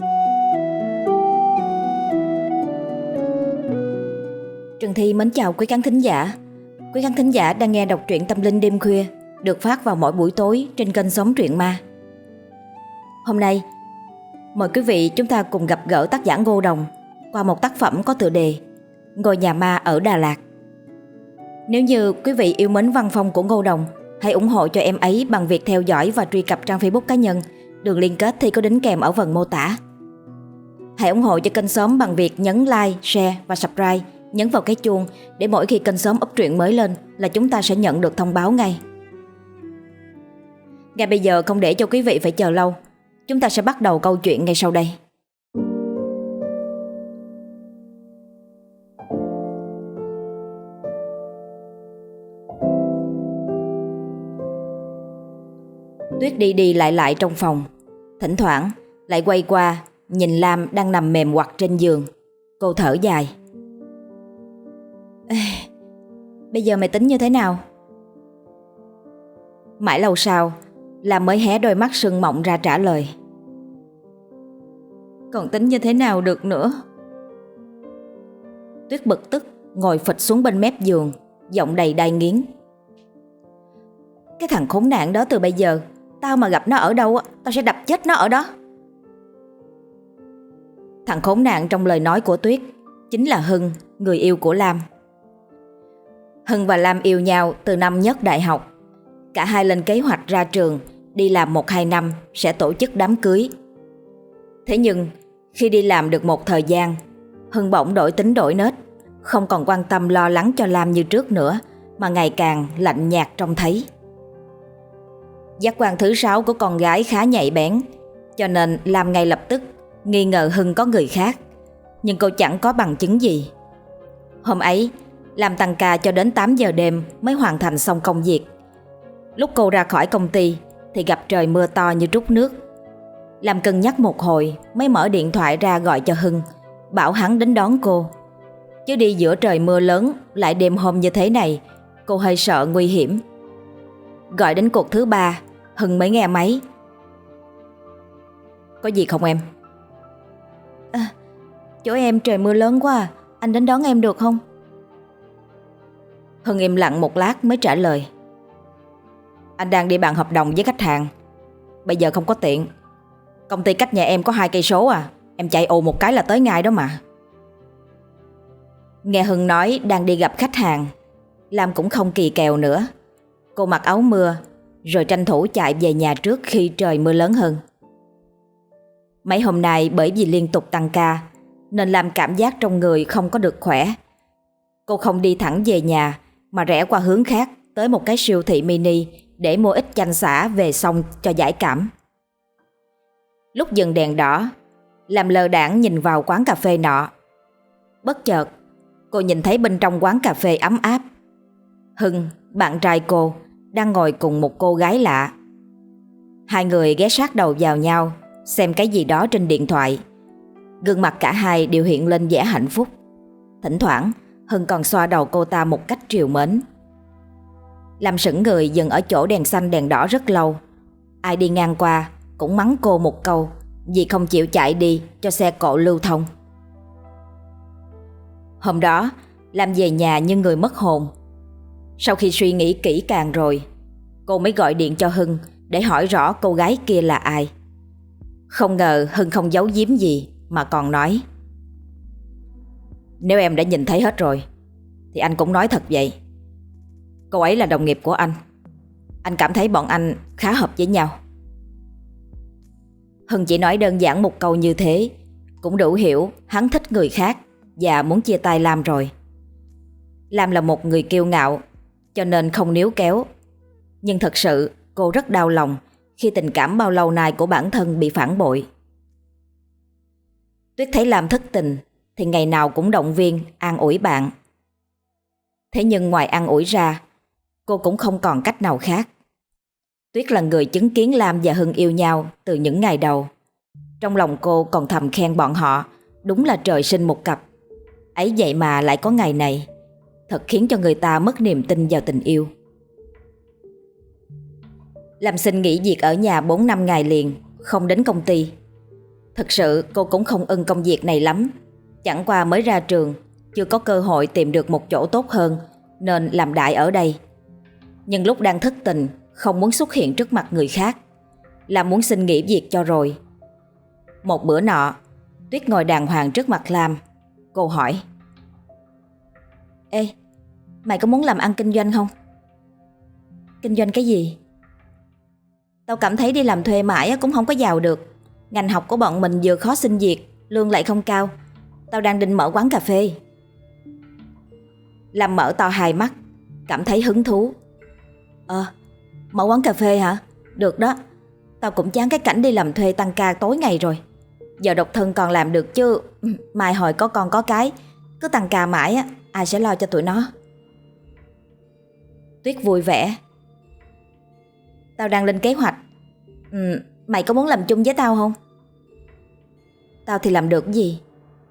Trần Thi mến chào quý khán thính giả. Quý khán thính giả đang nghe đọc truyện tâm linh đêm khuya, được phát vào mỗi buổi tối trên kênh Xóm Truyện Ma. Hôm nay, mời quý vị chúng ta cùng gặp gỡ tác giả Ngô Đồng qua một tác phẩm có tựa đề Ngôi nhà ma ở Đà Lạt. Nếu như quý vị yêu mến văn phong của Ngô Đồng, hãy ủng hộ cho em ấy bằng việc theo dõi và truy cập trang Facebook cá nhân. Đường liên kết thì có đính kèm ở phần mô tả. Hãy ủng hộ cho kênh Xóm bằng việc nhấn like, share và subscribe, nhấn vào cái chuông để mỗi khi kênh Xóm up truyện mới lên là chúng ta sẽ nhận được thông báo ngay. Ngay bây giờ, không để cho quý vị phải chờ lâu, chúng ta sẽ bắt đầu câu chuyện ngay sau đây. Tuyết đi đi lại lại trong phòng, thỉnh thoảng lại quay qua nhìn Lam đang nằm mềm ngoặt trên giường. Cô thở dài. Bây giờ mày tính như thế nào? Mãi lâu sau, Lam mới hé đôi mắt sưng mọng ra trả lời. Còn tính như thế nào được nữa? Tuyết bực tức ngồi phịch xuống bên mép giường, giọng đầy đai nghiến. Cái thằng khốn nạn đó, từ bây giờ tao mà gặp nó ở đâu, tao sẽ đập chết nó ở đó. Thằng khốn nạn trong lời nói của Tuyết chính là Hưng, người yêu của Lam. Hưng và Lam yêu nhau từ năm nhất đại học. Cả hai lên kế hoạch ra trường, đi làm 1-2 năm sẽ tổ chức đám cưới. Thế nhưng khi đi làm được một thời gian, Hưng bỗng đổi tính đổi nết, không còn quan tâm lo lắng cho Lam như trước nữa, mà ngày càng lạnh nhạt trông thấy. Giác quan thứ 6 của con gái khá nhạy bén, cho nên Lam ngay lập tức nghi ngờ Hưng có người khác, nhưng cô chẳng có bằng chứng gì. Hôm ấy, Lam tăng ca cho đến 8 giờ đêm mới hoàn thành xong công việc. Lúc cô ra khỏi công ty thì gặp trời mưa to như trút nước. Lam cân nhắc một hồi mới mở điện thoại ra gọi cho Hưng, bảo hắn đến đón cô. Chứ đi giữa trời mưa lớn lại đêm hôm như thế này, cô hơi sợ nguy hiểm. Gọi đến cuộc thứ 3, Hưng mới nghe máy. Có gì không em? Chỗ em trời mưa lớn quá à, anh đến đón em được không? Hưng im lặng một lát mới trả lời. Anh đang đi bàn hợp đồng với khách hàng, bây giờ không có tiện. Công ty cách nhà em có 2 cây số à, em chạy ù một cái là tới ngay đó mà. Nghe Hưng nói đang đi gặp khách hàng, Lam cũng không kỳ kèo nữa. Cô mặc áo mưa rồi tranh thủ chạy về nhà trước khi trời mưa lớn hơn. Mấy hôm nay bởi vì liên tục tăng ca nên Lam cảm giác trong người không có được khỏe. Cô không đi thẳng về nhà mà rẽ qua hướng khác tới một cái siêu thị mini để mua ít chanh sả về xong cho giải cảm. Lúc dừng đèn đỏ, Lam lơ đãng nhìn vào quán cà phê nọ. Bất chợt, cô nhìn thấy bên trong quán cà phê ấm áp, Hưng, bạn trai cô, đang ngồi cùng một cô gái lạ. Hai người ghé sát đầu vào nhau, xem cái gì đó trên điện thoại. Gương mặt cả hai đều hiện lên vẻ hạnh phúc. Thỉnh thoảng, Hưng còn xoa đầu cô ta một cách trìu mến. Lam sững người dừng ở chỗ đèn xanh đèn đỏ rất lâu. Ai đi ngang qua cũng mắng cô một câu vì không chịu chạy đi cho xe cộ lưu thông. Hôm đó, Lam về nhà như người mất hồn. Sau khi suy nghĩ kỹ càng rồi, cô mới gọi điện cho Hưng để hỏi rõ cô gái kia là ai. Không ngờ Hưng không giấu giếm gì mà còn nói. Nếu em đã nhìn thấy hết rồi thì anh cũng nói thật vậy. Cô ấy là đồng nghiệp của anh. Anh cảm thấy bọn anh khá hợp với nhau. Hưng chỉ nói đơn giản một câu như thế cũng đủ hiểu hắn thích người khác và muốn chia tay Lam rồi. Lam là một người kiêu ngạo cho nên không níu kéo. Nhưng thật sự cô rất đau lòng khi tình cảm bao lâu nay của bản thân bị phản bội. Tuyết thấy Lam thất tình thì ngày nào cũng động viên, an ủi bạn. Thế nhưng ngoài an ủi ra, cô cũng không còn cách nào khác. Tuyết là người chứng kiến Lam và Hưng yêu nhau từ những ngày đầu. Trong lòng cô còn thầm khen bọn họ đúng là trời sinh một cặp. Ấy vậy mà lại có ngày này, thật khiến cho người ta mất niềm tin vào tình yêu. Lam xin nghỉ việc ở nhà 4-5 ngày liền, không đến công ty. Thực sự cô cũng không ưng công việc này lắm. Chẳng qua mới ra trường, chưa có cơ hội tìm được một chỗ tốt hơn nên làm đại ở đây. Nhưng lúc đang thất tình, không muốn xuất hiện trước mặt người khác, là muốn xin nghỉ việc cho rồi. Một bữa nọ, Tuyết ngồi đàng hoàng trước mặt Lam. Cô hỏi: Ê, mày có muốn làm ăn kinh doanh không? Kinh doanh cái gì? Tao cảm thấy đi làm thuê mãi cũng không có giàu được. Ngành học của bọn mình vừa khó xin việc, lương lại không cao. Tao đang định mở quán cà phê. Lam mở to hai mắt, cảm thấy hứng thú. Mở quán cà phê hả? Được đó. Tao cũng chán cái cảnh đi làm thuê tăng ca tối ngày rồi. Giờ độc thân còn làm được chứ mai hồi có con có cái, cứ tăng ca mãi ai sẽ lo cho tụi nó? Tuyết vui vẻ: Tao đang lên kế hoạch. Mày có muốn làm chung với tao không? Tao thì làm được cái gì?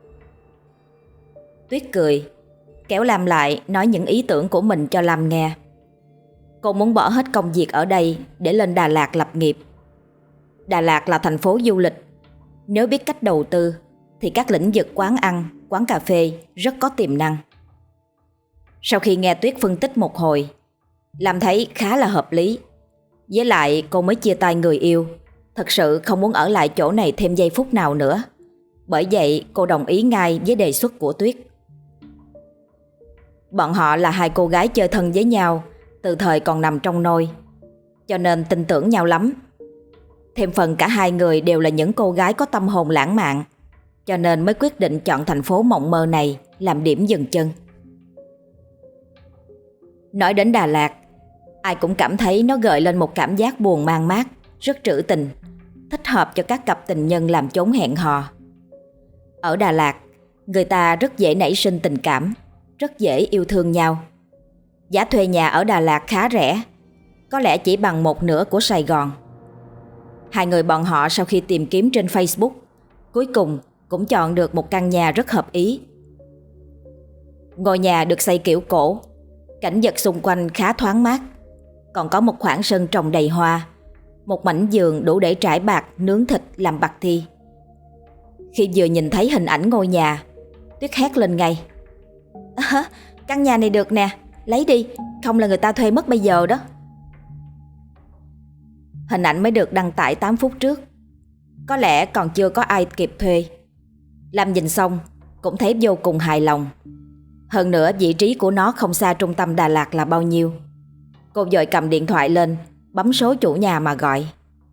Tuyết cười, kéo Lam lại nói những ý tưởng của mình cho Lam nghe. Cô muốn bỏ hết công việc ở đây để lên Đà Lạt lập nghiệp. Đà Lạt là thành phố du lịch. Nếu biết cách đầu tư thì các lĩnh vực quán ăn, quán cà phê rất có tiềm năng. Sau khi nghe Tuyết phân tích một hồi, Lam thấy khá là hợp lý. Với lại cô mới chia tay người yêu, thật sự không muốn ở lại chỗ này thêm giây phút nào nữa. Bởi vậy cô đồng ý ngay với đề xuất của Tuyết. Bọn họ là hai cô gái chơi thân với nhau từ thời còn nằm trong nôi, cho nên tin tưởng nhau lắm. Thêm phần cả hai người đều là những cô gái có tâm hồn lãng mạn, cho nên mới quyết định chọn thành phố mộng mơ này làm điểm dừng chân. Nói đến Đà Lạt, ai cũng cảm thấy nó gợi lên một cảm giác buồn man mác, rất trữ tình, thích hợp cho các cặp tình nhân làm chốn hẹn hò. Ở Đà Lạt, người ta rất dễ nảy sinh tình cảm, rất dễ yêu thương nhau. Giá thuê nhà ở Đà Lạt khá rẻ, có lẽ chỉ bằng một nửa của Sài Gòn. Hai người bọn họ sau khi tìm kiếm trên Facebook, cuối cùng cũng chọn được một căn nhà rất hợp ý. Ngôi nhà được xây kiểu cổ, cảnh vật xung quanh khá thoáng mát, còn có một khoảng sân trồng đầy hoa, một mảnh giường đủ để trải bạt nướng thịt làm bạc thi. Khi vừa nhìn thấy hình ảnh ngôi nhà, Tuyết hét lên ngay: Căn nhà này được nè, lấy đi, không là người ta thuê mất bây giờ đó. Hình ảnh mới được đăng tải 8 phút trước, có lẽ còn chưa có ai kịp thuê. Lam nhìn xong cũng thấy vô cùng hài lòng. Hơn nữa vị trí của nó không xa trung tâm Đà Lạt là bao nhiêu. Cô vội cầm điện thoại lên, bấm số chủ nhà mà gọi.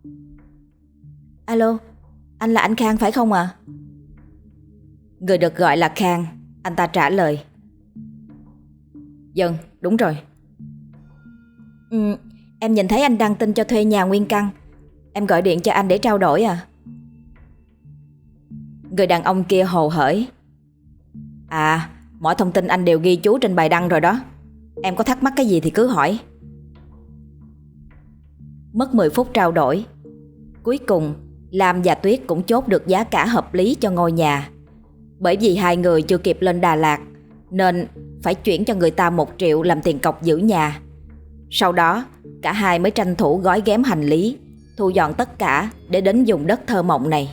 Alo, anh là anh Khang phải không ạ? Người được gọi là Khang. Anh ta trả lời: Vâng, đúng rồi. Em nhìn thấy anh đăng tin cho thuê nhà nguyên căn, em gọi điện cho anh để trao đổi à? Người đàn ông kia hồ hởi: Mọi thông tin anh đều ghi chú trên bài đăng rồi đó. Em có thắc mắc cái gì thì cứ hỏi. Mất 10 phút trao đổi, cuối cùng Lam và Tuyết cũng chốt được giá cả hợp lý cho ngôi nhà. Bởi vì hai người chưa kịp lên Đà Lạt nên phải chuyển cho người ta 1 triệu làm tiền cọc giữ nhà. Sau đó cả hai mới tranh thủ gói ghém hành lý, thu dọn tất cả để đến vùng đất thơ mộng này.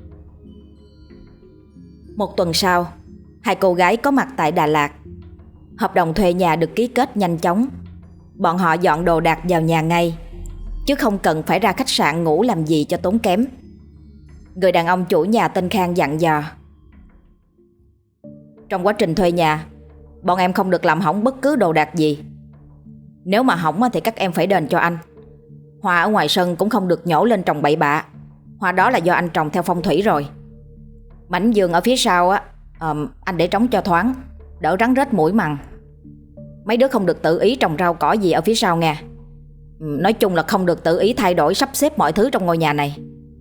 Một tuần sau, hai cô gái có mặt tại Đà Lạt. Hợp đồng thuê nhà được ký kết nhanh chóng. Bọn họ dọn đồ đạc vào nhà ngay, chứ không cần phải ra khách sạn ngủ làm gì cho tốn kém. Người đàn ông chủ nhà tên Khang dặn dò: Trong quá trình thuê nhà, bọn em không được làm hỏng bất cứ đồ đạc gì. Nếu mà hỏng thì các em phải đền cho anh. Hoa ở ngoài sân cũng không được nhổ lên trồng bậy bạ. Hoa đó là do anh trồng theo phong thủy rồi. Mảnh vườn ở phía sau anh để trống cho thoáng, đỡ rắn rết muỗi mằn. Mấy đứa không được tự ý trồng rau cỏ gì ở phía sau nha. Nói chung là không được tự ý thay đổi sắp xếp mọi thứ trong ngôi nhà này.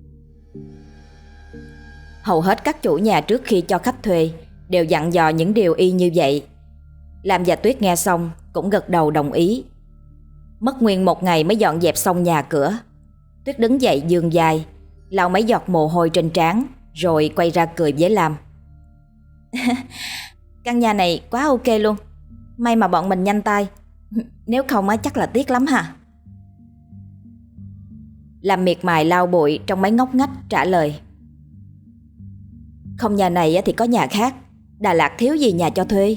Hầu hết các chủ nhà trước khi cho khách thuê đều dặn dò những điều y như vậy. Lam và Tuyết nghe xong cũng gật đầu đồng ý. Mất nguyên 1 ngày mới dọn dẹp xong nhà cửa. Tuyết đứng dậy vươn vai, lau mấy giọt mồ hôi trên trán, rồi quay ra cười với Lam. Căn nhà này quá ok luôn. May mà bọn mình nhanh tay, nếu không chắc là tiếc lắm ha. Lam miệt mài lau bụi trong mấy ngóc ngách trả lời: Không nhà này thì có nhà khác. Đà Lạt thiếu gì nhà cho thuê.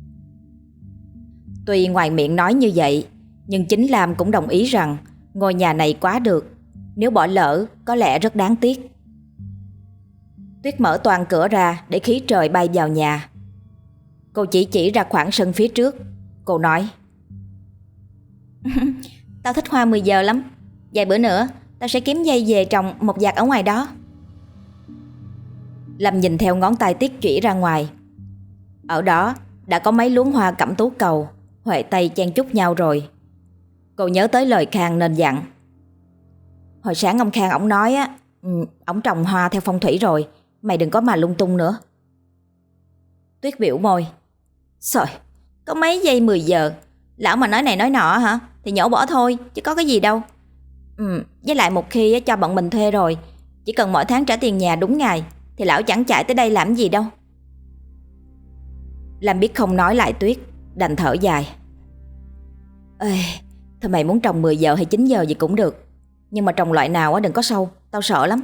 Tuy ngoài miệng nói như vậy, nhưng chính Lam cũng đồng ý rằng ngôi nhà này quá được. Nếu bỏ lỡ có lẽ rất đáng tiếc. Tuyết mở toang cửa ra để khí trời bay vào nhà. Cô chỉ ra khoảng sân phía trước. Cô nói: Tao thích hoa 10 giờ lắm. Vài bữa nữa tao sẽ kiếm dây về trồng một vạt ở ngoài đó. Lâm nhìn theo ngón tay Tuyết chỉ ra ngoài. Ở đó đã có mấy luống hoa cẩm tú cầu, huệ tây chen chúc nhau rồi. Cô nhớ tới lời Khang nên dặn: Hồi sáng ông Khang ổng nói á, ổng trồng hoa theo phong thủy rồi, mày đừng có mà lung tung nữa. Tuyết biểu môi: Trời, có mấy giây 10 giờ, lão mà nói này nói nọ hả, thì nhổ bỏ thôi, chứ có cái gì đâu. Với lại một khi cho bọn mình thuê rồi, chỉ cần mỗi tháng trả tiền nhà đúng ngày, thì lão chẳng chạy tới đây làm gì đâu. Lam biết không nói lại Tuyết, đành thở dài. Ê, thôi mày muốn trồng 10 giờ hay 9 giờ gì cũng được, nhưng mà trồng loại nào đừng có sâu, tao sợ lắm.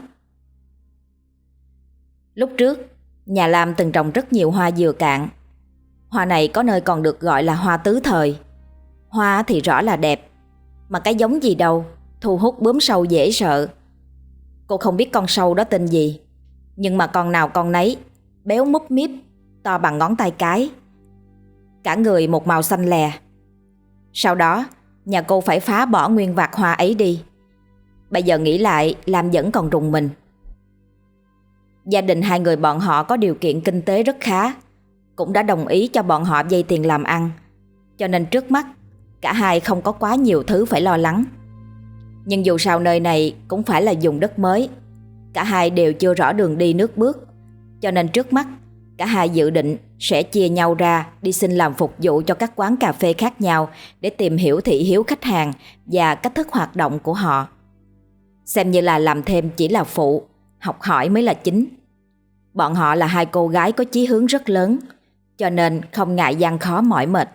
Lúc trước, nhà Lam từng trồng rất nhiều hoa dừa cạn. Hoa này có nơi còn được gọi là hoa tứ thời. Hoa thì rõ là đẹp, mà cái giống gì đâu, thu hút bướm sâu dễ sợ. Cô không biết con sâu đó tên gì, nhưng mà con nào con nấy, béo múp míp, to bằng ngón tay cái. Cả người một màu xanh lè. Sau đó, nhà cô phải phá bỏ nguyên vạt hoa ấy đi. Bây giờ nghĩ lại, Lam vẫn còn rùng mình. Gia đình hai người bọn họ có điều kiện kinh tế rất khá, cũng đã đồng ý cho bọn họ vay tiền làm ăn, cho nên trước mắt cả hai không có quá nhiều thứ phải lo lắng. Nhưng dù sao nơi này cũng phải là vùng đất mới, cả hai đều chưa rõ đường đi nước bước, cho nên trước mắt cả hai dự định sẽ chia nhau ra đi xin làm phục vụ cho các quán cà phê khác nhau để tìm hiểu thị hiếu khách hàng và cách thức hoạt động của họ. Xem như là làm thêm chỉ là phụ, học hỏi mới là chính. Bọn họ là hai cô gái có chí hướng rất lớn, cho nên không ngại gian khó mỏi mệt.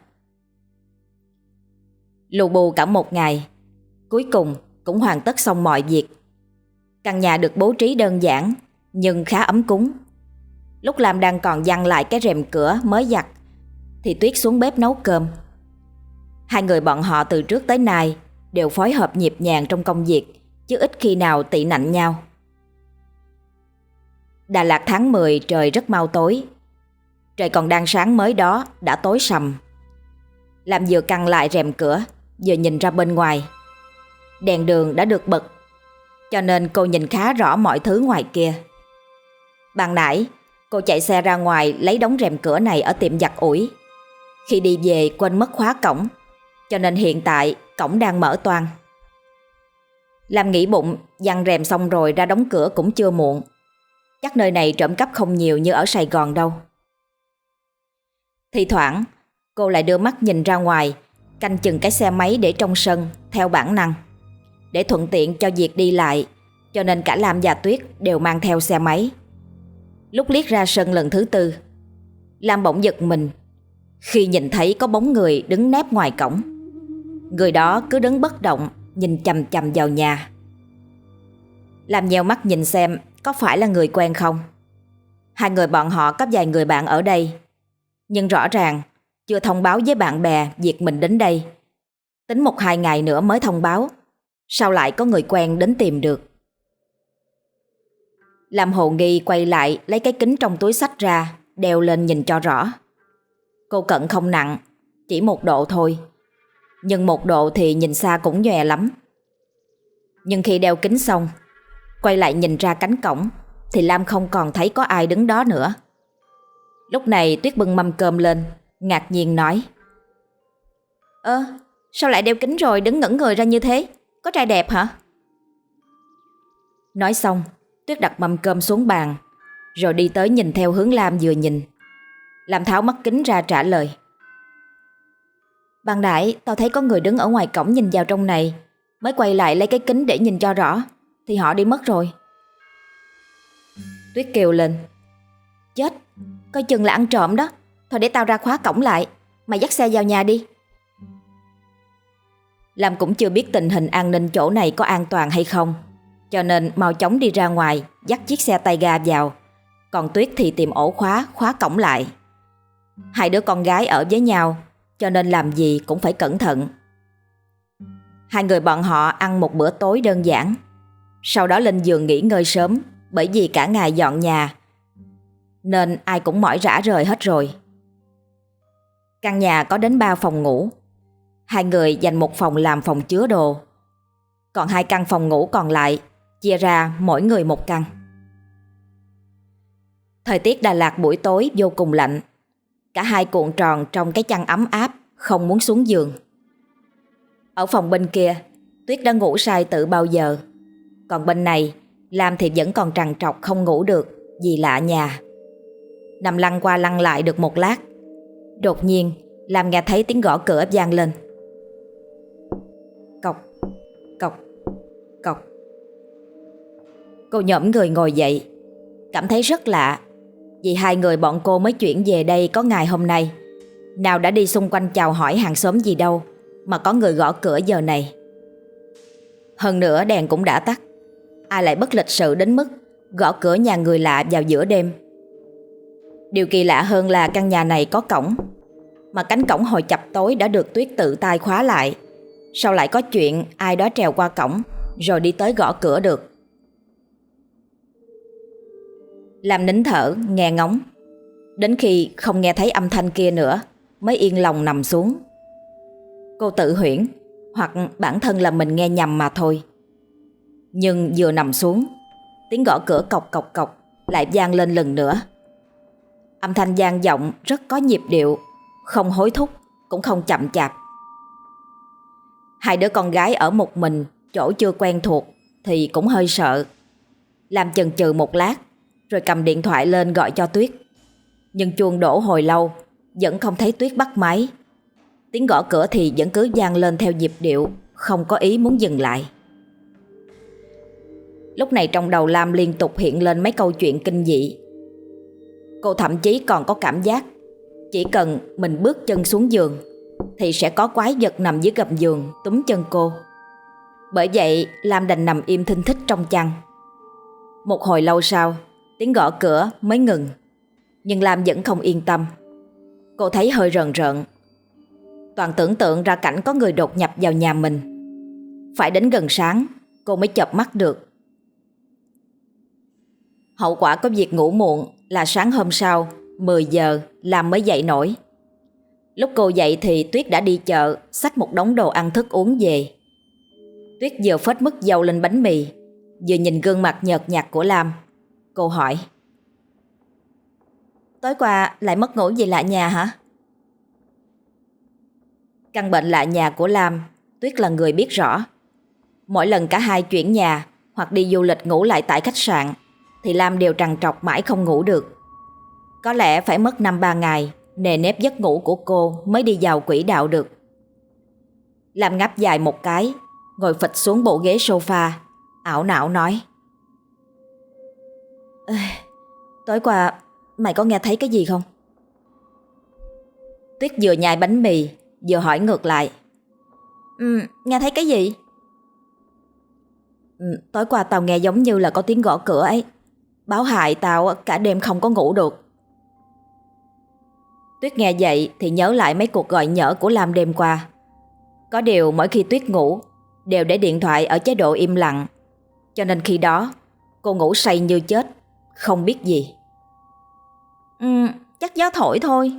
Lù bù cả một ngày, cuối cùng cũng hoàn tất xong mọi việc. Căn nhà được bố trí đơn giản nhưng khá ấm cúng. Lúc Lam đang còn giăng lại cái rèm cửa mới giặt thì Tuyết xuống bếp nấu cơm. Hai người bọn họ từ trước tới nay đều phối hợp nhịp nhàng trong công việc, chứ ít khi nào tị nạnh nhau. Đà Lạt tháng 10 trời rất mau tối. Trời còn đang sáng mới đó đã tối sầm. Lam vừa căng lại rèm cửa, vừa nhìn ra bên ngoài. Đèn đường đã được bật, cho nên cô nhìn khá rõ mọi thứ ngoài kia. Ban nãy cô chạy xe ra ngoài lấy đóng rèm cửa này ở tiệm giặt ủi. Khi đi về quên mất khóa cổng, cho nên hiện tại cổng đang mở toang. Lam nghĩ bụng giăng rèm xong rồi ra đóng cửa cũng chưa muộn. Chắc nơi này trộm cắp không nhiều như ở Sài Gòn đâu. Thi thoảng cô lại đưa mắt nhìn ra ngoài, canh chừng cái xe máy để trong sân theo bản năng. Để thuận tiện cho việc đi lại, cho nên cả Lam và Tuyết đều mang theo xe máy. Lúc liếc ra sân lần thứ tư, Lam bỗng giật mình khi nhìn thấy có bóng người đứng nép ngoài cổng. Người đó cứ đứng bất động, nhìn chằm chằm vào nhà. Lam nheo mắt nhìn xem có phải là người quen không. Hai người bọn họ có vài người bạn ở đây, nhưng rõ ràng chưa thông báo với bạn bè việc mình đến đây. Tính 1-2 ngày nữa mới thông báo, sao lại có người quen đến tìm được. Lam hồ nghi quay lại lấy cái kính trong túi xách ra, đeo lên nhìn cho rõ. Cô cận không nặng, chỉ 1 độ thôi, nhưng 1 độ thì nhìn xa cũng nhòe lắm. Nhưng khi đeo kính xong, quay lại nhìn ra cánh cổng thì Lam không còn thấy có ai đứng đó nữa. Lúc này Tuyết bưng mâm cơm lên, ngạc nhiên nói: Sao lại đeo kính rồi đứng ngẩn người ra như thế? Có trai đẹp hả? Nói xong, Tuyết đặt mâm cơm xuống bàn, rồi đi tới nhìn theo hướng Lam vừa nhìn. Lam tháo mắt kính ra trả lời: Ban nãy tao thấy có người đứng ở ngoài cổng nhìn vào trong này, mới quay lại lấy cái kính để nhìn cho rõ, thì họ đi mất rồi. Tuyết kêu lên: Chết, coi chừng là ăn trộm đó. Thôi để tao ra khóa cổng lại, mày dắt xe vào nhà đi. Lam cũng chưa biết tình hình an ninh chỗ này có an toàn hay không, cho nên mau chóng đi ra ngoài, dắt chiếc xe tay ga vào, còn Tuyết thì tìm ổ khóa cổng lại. Hai đứa con gái ở với nhau, cho nên làm gì cũng phải cẩn thận. Hai người bọn họ ăn một bữa tối đơn giản, sau đó lên giường nghỉ ngơi sớm, bởi vì cả ngày dọn nhà nên ai cũng mỏi rã rời hết rồi. Căn nhà có đến 3 phòng ngủ. Hai người dành một phòng làm phòng chứa đồ, còn 2 căn phòng ngủ còn lại chia ra mỗi người một căn. Thời tiết Đà Lạt buổi tối vô cùng lạnh. Cả hai cuộn tròn trong cái chăn ấm áp, không muốn xuống giường. Ở phòng bên kia, Tuyết đã ngủ say từ bao giờ. Còn bên này, Lam thì vẫn còn trằn trọc không ngủ được vì lạ nhà. Nằm lăn qua lăn lại được một lát, đột nhiên Lam nghe thấy tiếng gõ cửa vang lên. Cộc, cộc, cộc. Cô nhổm người ngồi dậy, cảm thấy rất lạ, vì hai người bọn cô mới chuyển về đây có ngày hôm nay, nào đã đi xung quanh chào hỏi hàng xóm gì đâu mà có người gõ cửa giờ này. Hơn nữa đèn cũng đã tắt, ai lại bất lịch sự đến mức gõ cửa nhà người lạ vào giữa đêm. Điều kỳ lạ hơn là căn nhà này có cổng, mà cánh cổng hồi chập tối đã được Tuyết tự tay khóa lại. Sao lại có chuyện ai đó trèo qua cổng rồi đi tới gõ cửa được? Lam nín thở nghe ngóng, đến khi không nghe thấy âm thanh kia nữa mới yên lòng nằm xuống. Cô tự huyễn, hoặc bản thân là mình nghe nhầm mà thôi. Nhưng vừa nằm xuống, tiếng gõ cửa cộc cộc cộc lại vang lên lần nữa. Âm thanh vang vọng rất có nhịp điệu, không hối thúc cũng không chậm chạp. Hai đứa con gái ở một mình, chỗ chưa quen thuộc thì cũng hơi sợ. Lam chần chừ một lát rồi cầm điện thoại lên gọi cho Tuyết. Nhưng chuông đổ hồi lâu vẫn không thấy Tuyết bắt máy. Tiếng gõ cửa thì vẫn cứ vang lên theo nhịp điệu, không có ý muốn dừng lại. Lúc này trong đầu Lam liên tục hiện lên mấy câu chuyện kinh dị. Cô thậm chí còn có cảm giác chỉ cần mình bước chân xuống giường thì sẽ có quái vật nằm dưới gầm giường túm chân cô. Bởi vậy Lam đành nằm im thinh thích trong chăn. Một hồi lâu sau, tiếng gõ cửa mới ngừng, nhưng Lam vẫn không yên tâm. Cô thấy hơi rờn rợn, toàn tưởng tượng ra cảnh có người đột nhập vào nhà mình. Phải đến gần sáng cô mới chợp mắt được. Hậu quả của việc ngủ muộn là sáng hôm sau 10 giờ Lam mới dậy nổi. Lúc cô dậy thì Tuyết đã đi chợ xách một đống đồ ăn thức uống về. Tuyết vừa phết mứt dầu lên bánh mì, vừa nhìn gương mặt nhợt nhạt của Lam. Cô hỏi: "Tối qua lại mất ngủ vì lạ nhà hả?" Căn bệnh lạ nhà của Lam, Tuyết là người biết rõ. Mỗi lần cả hai chuyển nhà hoặc đi du lịch ngủ lại tại khách sạn thì Lam đều trằn trọc mãi không ngủ được. Có lẽ phải mất 5-3 ngày nề nếp giấc ngủ của cô mới đi vào quỹ đạo được. Lam ngáp dài một cái, ngồi phịch xuống bộ ghế sofa, ảo não nói: "Tối qua mày có nghe thấy cái gì không?" Tuyết vừa nhai bánh mì vừa hỏi ngược lại: Nghe thấy cái gì?" Tối qua tao nghe giống như là có tiếng gõ cửa ấy, báo hại tao cả đêm không có ngủ được." Tuyết nghe vậy thì nhớ lại mấy cuộc gọi nhỡ của Lam đêm qua. Có điều mỗi khi Tuyết ngủ đều để điện thoại ở chế độ im lặng, cho nên khi đó cô ngủ say như chết, không biết gì. Chắc gió thổi thôi."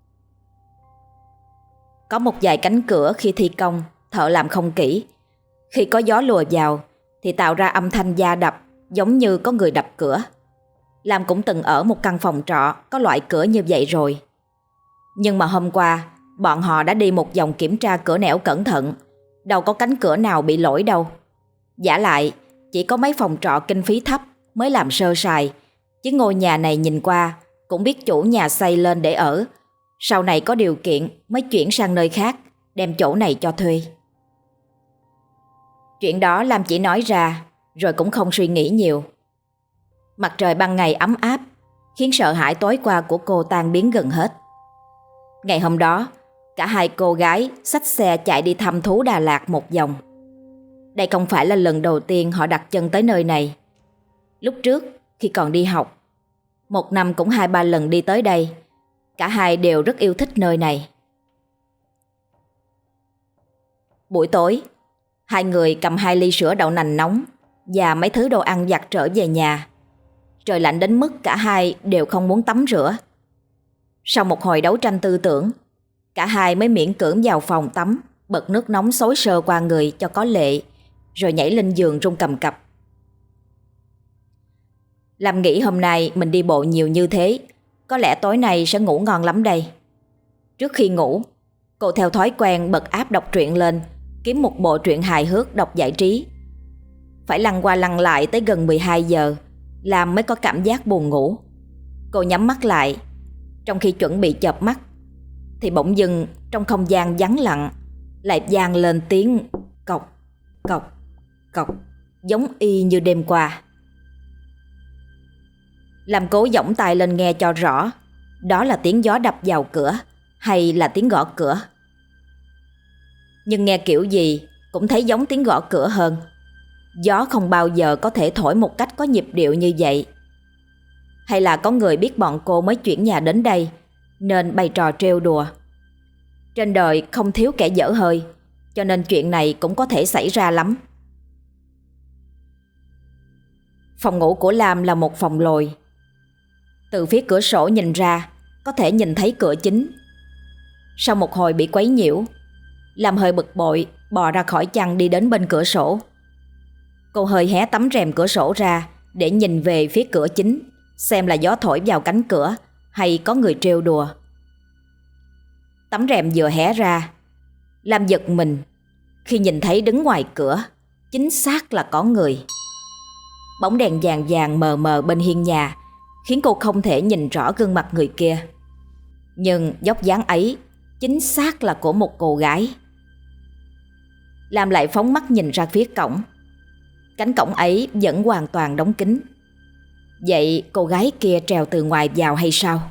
Có một vài cánh cửa khi thi công thợ làm không kỹ, khi có gió lùa vào thì tạo ra âm thanh da đập giống như có người đập cửa. Lam cũng từng ở một căn phòng trọ có loại cửa như vậy rồi. Nhưng mà hôm qua bọn họ đã đi một vòng kiểm tra cửa nẻo cẩn thận, đâu có cánh cửa nào bị lỗi đâu. Vả lại chỉ có mấy phòng trọ kinh phí thấp mới làm sơ sài, chứ ngôi nhà này nhìn qua cũng biết chủ nhà xây lên để ở, sau này có điều kiện mới chuyển sang nơi khác, đem chỗ này cho thuê. Chuyện đó Lam chỉ nói ra rồi cũng không suy nghĩ nhiều. Mặt trời ban ngày ấm áp khiến sợ hãi tối qua của cô tan biến gần hết. Ngày hôm đó, cả hai cô gái xách xe chạy đi thăm thú Đà Lạt một vòng. Đây không phải là lần đầu tiên họ đặt chân tới nơi này. Lúc trước, khi còn đi học, Một năm cũng 2-3 lần đi tới đây. Cả hai đều rất yêu thích nơi này. Buổi tối, hai người cầm 2 ly sữa đậu nành nóng và mấy thứ đồ ăn vặt trở về nhà. Trời lạnh đến mức cả hai đều không muốn tắm rửa. Sau một hồi đấu tranh tư tưởng, cả hai mới miễn cưỡng vào phòng tắm, bật nước nóng xối sơ qua người cho có lệ, rồi nhảy lên giường run cầm cập. Lam nghĩ hôm nay mình đi bộ nhiều như thế, có lẽ tối nay sẽ ngủ ngon lắm đây. Trước khi ngủ, cô theo thói quen bật app đọc truyện lên, kiếm một bộ truyện hài hước đọc giải trí. Phải lăn qua lăn lại tới gần 12 giờ, Lam mới có cảm giác buồn ngủ. Cô nhắm mắt lại, trong khi chuẩn bị chợp mắt, thì bỗng dưng trong không gian vắng lặng lại vang lên tiếng cộc, cộc, cộc, giống y như đêm qua. Lam cố giỏng tai lên nghe cho rõ, đó là tiếng gió đập vào cửa hay là tiếng gõ cửa. Nhưng nghe kiểu gì cũng thấy giống tiếng gõ cửa hơn. Gió không bao giờ có thể thổi một cách có nhịp điệu như vậy. Hay là có người biết bọn cô mới chuyển nhà đến đây nên bày trò trêu đùa. Trên đời không thiếu kẻ dở hơi, cho nên chuyện này cũng có thể xảy ra lắm. Phòng ngủ của Lam là một phòng lồi. Từ phía cửa sổ nhìn ra, có thể nhìn thấy cửa chính. Sau một hồi bị quấy nhiễu, Lam hơi bực bội bò ra khỏi chăn đi đến bên cửa sổ. Cô hơi hé tấm rèm cửa sổ ra để nhìn về phía cửa chính, xem là gió thổi vào cánh cửa hay có người trêu đùa. Tấm rèm vừa hé ra, Lam giật mình khi nhìn thấy đứng ngoài cửa chính xác là có người. Bóng đèn vàng vàng mờ mờ bên hiên nhà khiến cô không thể nhìn rõ gương mặt người kia. Nhưng vóc dáng ấy chính xác là của một cô gái. Lam lại phóng mắt nhìn ra phía cổng. Cánh cổng ấy vẫn hoàn toàn đóng kín. Vậy cô gái kia trèo từ ngoài vào hay sao?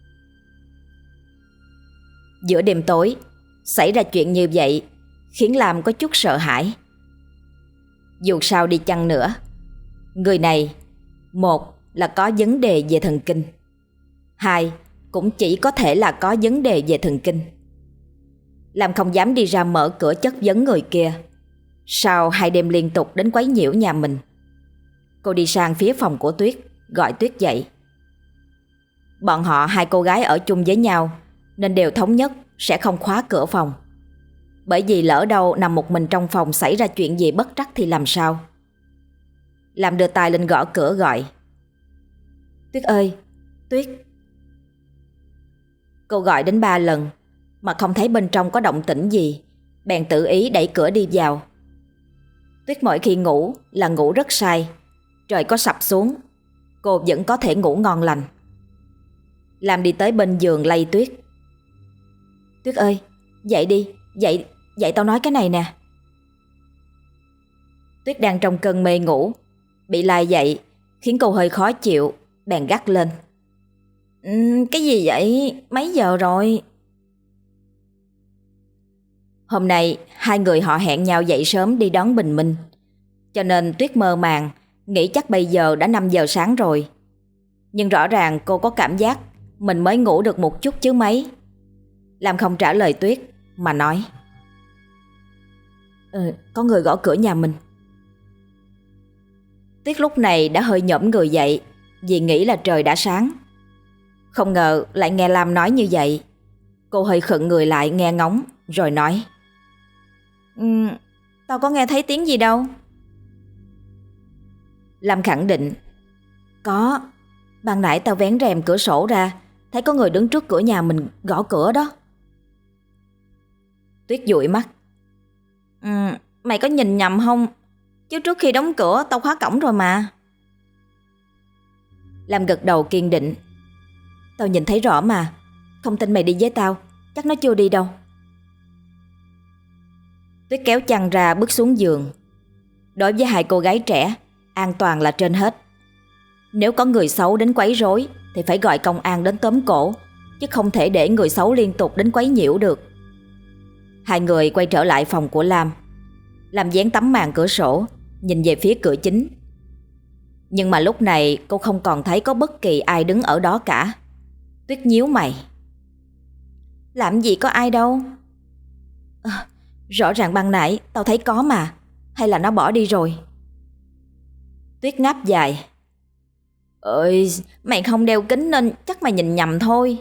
Giữa đêm tối xảy ra chuyện như vậy khiến Lam có chút sợ hãi. Dù sao đi chăng nữa, người này, một là có vấn đề về thần kinh, hai cũng chỉ có thể là có vấn đề về thần kinh. Lam không dám đi ra mở cửa chất vấn người kia. Sau 2 đêm liên tục đến quấy nhiễu nhà mình, cô đi sang phía phòng của Tuyết, gọi Tuyết dậy. Bọn họ 2 cô gái ở chung với nhau nên đều thống nhất sẽ không khóa cửa phòng. Bởi vì lỡ đâu nằm một mình trong phòng xảy ra chuyện gì bất trắc thì làm sao? Lam đưa tay lên gõ cửa gọi. Tuyết ơi, Tuyết. Cô gọi đến 3 lần mà không thấy bên trong có động tĩnh gì, bèn tự ý đẩy cửa đi vào. Tuyết mỗi khi ngủ là ngủ rất say. Trời có sập xuống, cô vẫn có thể ngủ ngon lành. Lam đi tới bên giường lay Tuyết. Tuyết ơi, dậy đi, dậy tao nói cái này nè. Tuyết đang trong cơn mê ngủ, bị lay dậy khiến cô hơi khó chịu, bèn gắt lên. Cái gì vậy? Mấy giờ rồi? Hôm nay 2 người họ hẹn nhau dậy sớm đi đón bình minh, cho nên Tuyết mơ màng nghĩ chắc bây giờ đã 5 giờ sáng rồi. Nhưng rõ ràng cô có cảm giác mình mới ngủ được một chút chứ mấy. Lam không trả lời Tuyết mà nói. Có người gõ cửa nhà mình. Tuyết lúc này đã hơi nhổm người dậy vì nghĩ là trời đã sáng. Không ngờ lại nghe Lam nói như vậy. Cô hơi khựng người lại nghe ngóng rồi nói. Tao có nghe thấy tiếng gì đâu. Lam khẳng định. Có, ban nãy tao vén rèm cửa sổ ra, thấy có người đứng trước cửa nhà mình gõ cửa đó. Tuyết dụi mắt. Mày có nhìn nhầm không? Chứ trước khi đóng cửa tao khóa cổng rồi mà. Lam gật đầu kiên định. Tao nhìn thấy rõ mà. Không tin mày đi với tao, chắc nó chưa đi đâu. Tuyết kéo chăn ra bước xuống giường. Đối với 2 cô gái trẻ, an toàn là trên hết. Nếu có người xấu đến quấy rối thì phải gọi công an đến tóm cổ, chứ không thể để người xấu liên tục đến quấy nhiễu được. 2 người quay trở lại phòng của Lam. Lam vén tấm màn cửa sổ, nhìn về phía cửa chính. Nhưng mà lúc này cô không còn thấy có bất kỳ ai đứng ở đó cả. Tuyết nhíu mày. Làm gì có ai đâu. Rõ ràng ban nãy tao thấy có mà. Hay là nó bỏ đi rồi? Tuyết ngáp dài. Ơi, mày không đeo kính nên chắc mày nhìn nhầm thôi.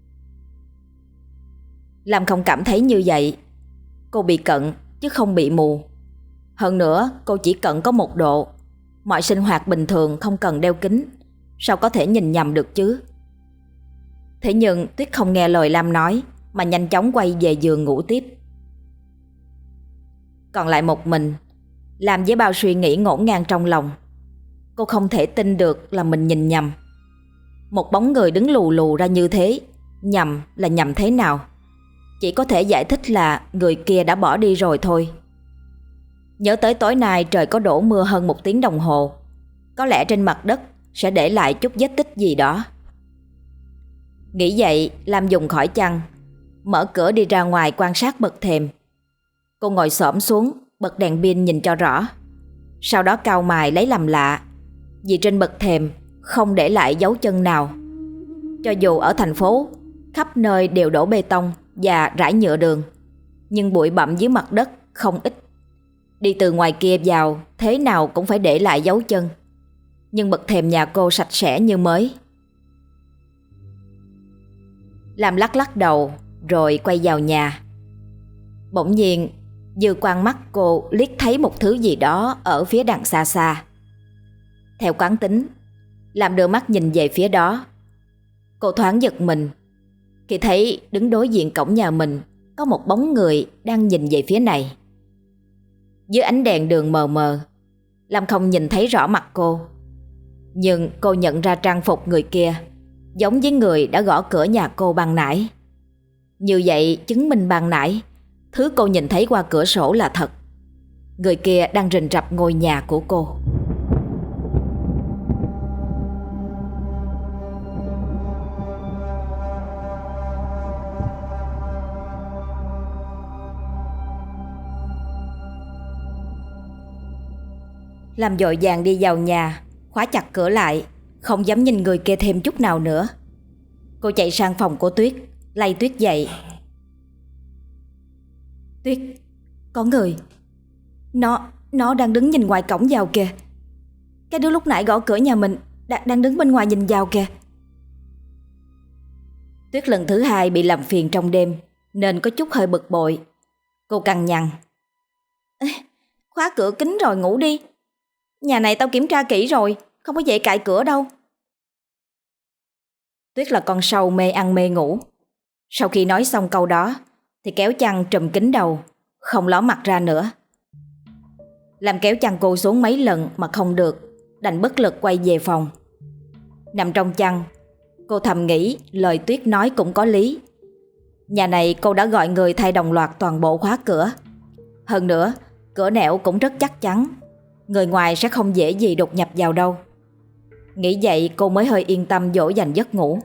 Lam không cảm thấy như vậy. Cô bị cận chứ không bị mù. Hơn nữa cô chỉ cận có 1 độ. Mọi sinh hoạt bình thường không cần đeo kính, sao có thể nhìn nhầm được chứ? Thế nhưng Tuyết không nghe lời Lam nói, mà nhanh chóng quay về giường ngủ tiếp. Còn lại một mình, Lam với bao suy nghĩ ngổn ngang trong lòng. Cô không thể tin được là mình nhìn nhầm. Một bóng người đứng lù lù ra như thế, nhầm là nhầm thế nào? Chỉ có thể giải thích là người kia đã bỏ đi rồi thôi. Nhớ tới tối nay trời có đổ mưa hơn 1 tiếng đồng hồ, có lẽ trên mặt đất sẽ để lại chút vết tích gì đó. Nghĩ vậy, Lam dùng khỏi chăn, mở cửa đi ra ngoài quan sát bậc thềm. Cô ngồi xổm xuống, bật đèn pin nhìn cho rõ. Sau đó cau mày lấy làm lạ, vì trên bậc thềm không để lại dấu chân nào. Cho dù ở thành phố, khắp nơi đều đổ bê tông và rải nhựa đường, nhưng bụi bặm dưới mặt đất không ít. Đi từ ngoài kia vào, thế nào cũng phải để lại dấu chân. Nhưng bậc thềm nhà cô sạch sẽ như mới. Lam lắc lắc đầu rồi quay vào nhà. Bỗng nhiên dư quang mắt cô liếc thấy một thứ gì đó ở phía đằng xa xa. Theo quán tính, Lam đưa mắt nhìn về phía đó. Cô thoáng giật mình khi thấy đứng đối diện cổng nhà mình có một bóng người đang nhìn về phía này. Dưới ánh đèn đường mờ mờ, Lam không nhìn thấy rõ mặt cô, nhưng cô nhận ra trang phục người kia giống với người đã gõ cửa nhà cô ban nãy. Như vậy chứng minh ban nãy thứ cô nhìn thấy qua cửa sổ là thật. Người kia đang rình rập ngôi nhà của cô. Lam vội vàng đi vào nhà, khóa chặt cửa lại, không dám nhìn người kia thêm chút nào nữa. Cô chạy sang phòng của Tuyết, lay Tuyết dậy. Tuyết, có người. Nó đang đứng nhìn ngoài cổng vào kìa. Cái đứa lúc nãy gõ cửa nhà mình đang đứng bên ngoài nhìn vào kìa. Tuyết lần thứ 2 bị làm phiền trong đêm nên có chút hơi bực bội. Cô cằn nhằn. Khóa cửa kín rồi, ngủ đi. Nhà này tao kiểm tra kỹ rồi, không có dễ cạy cửa đâu. Tuyết là con sâu mê ăn mê ngủ. Sau khi nói xong câu đó thì kéo chăn trùm kín đầu, không ló mặt ra nữa. Làm kéo chăn cô xuống mấy lần mà không được, đành bất lực quay về phòng. Nằm trong chăn, cô thầm nghĩ lời Tuyết nói cũng có lý. Nhà này cô đã gọi người thay đồng loạt toàn bộ khóa cửa. Hơn nữa, cửa nẻo cũng rất chắc chắn, người ngoài sẽ không dễ gì đột nhập vào đâu. Nghĩ vậy cô mới hơi yên tâm dỗ dành giấc ngủ.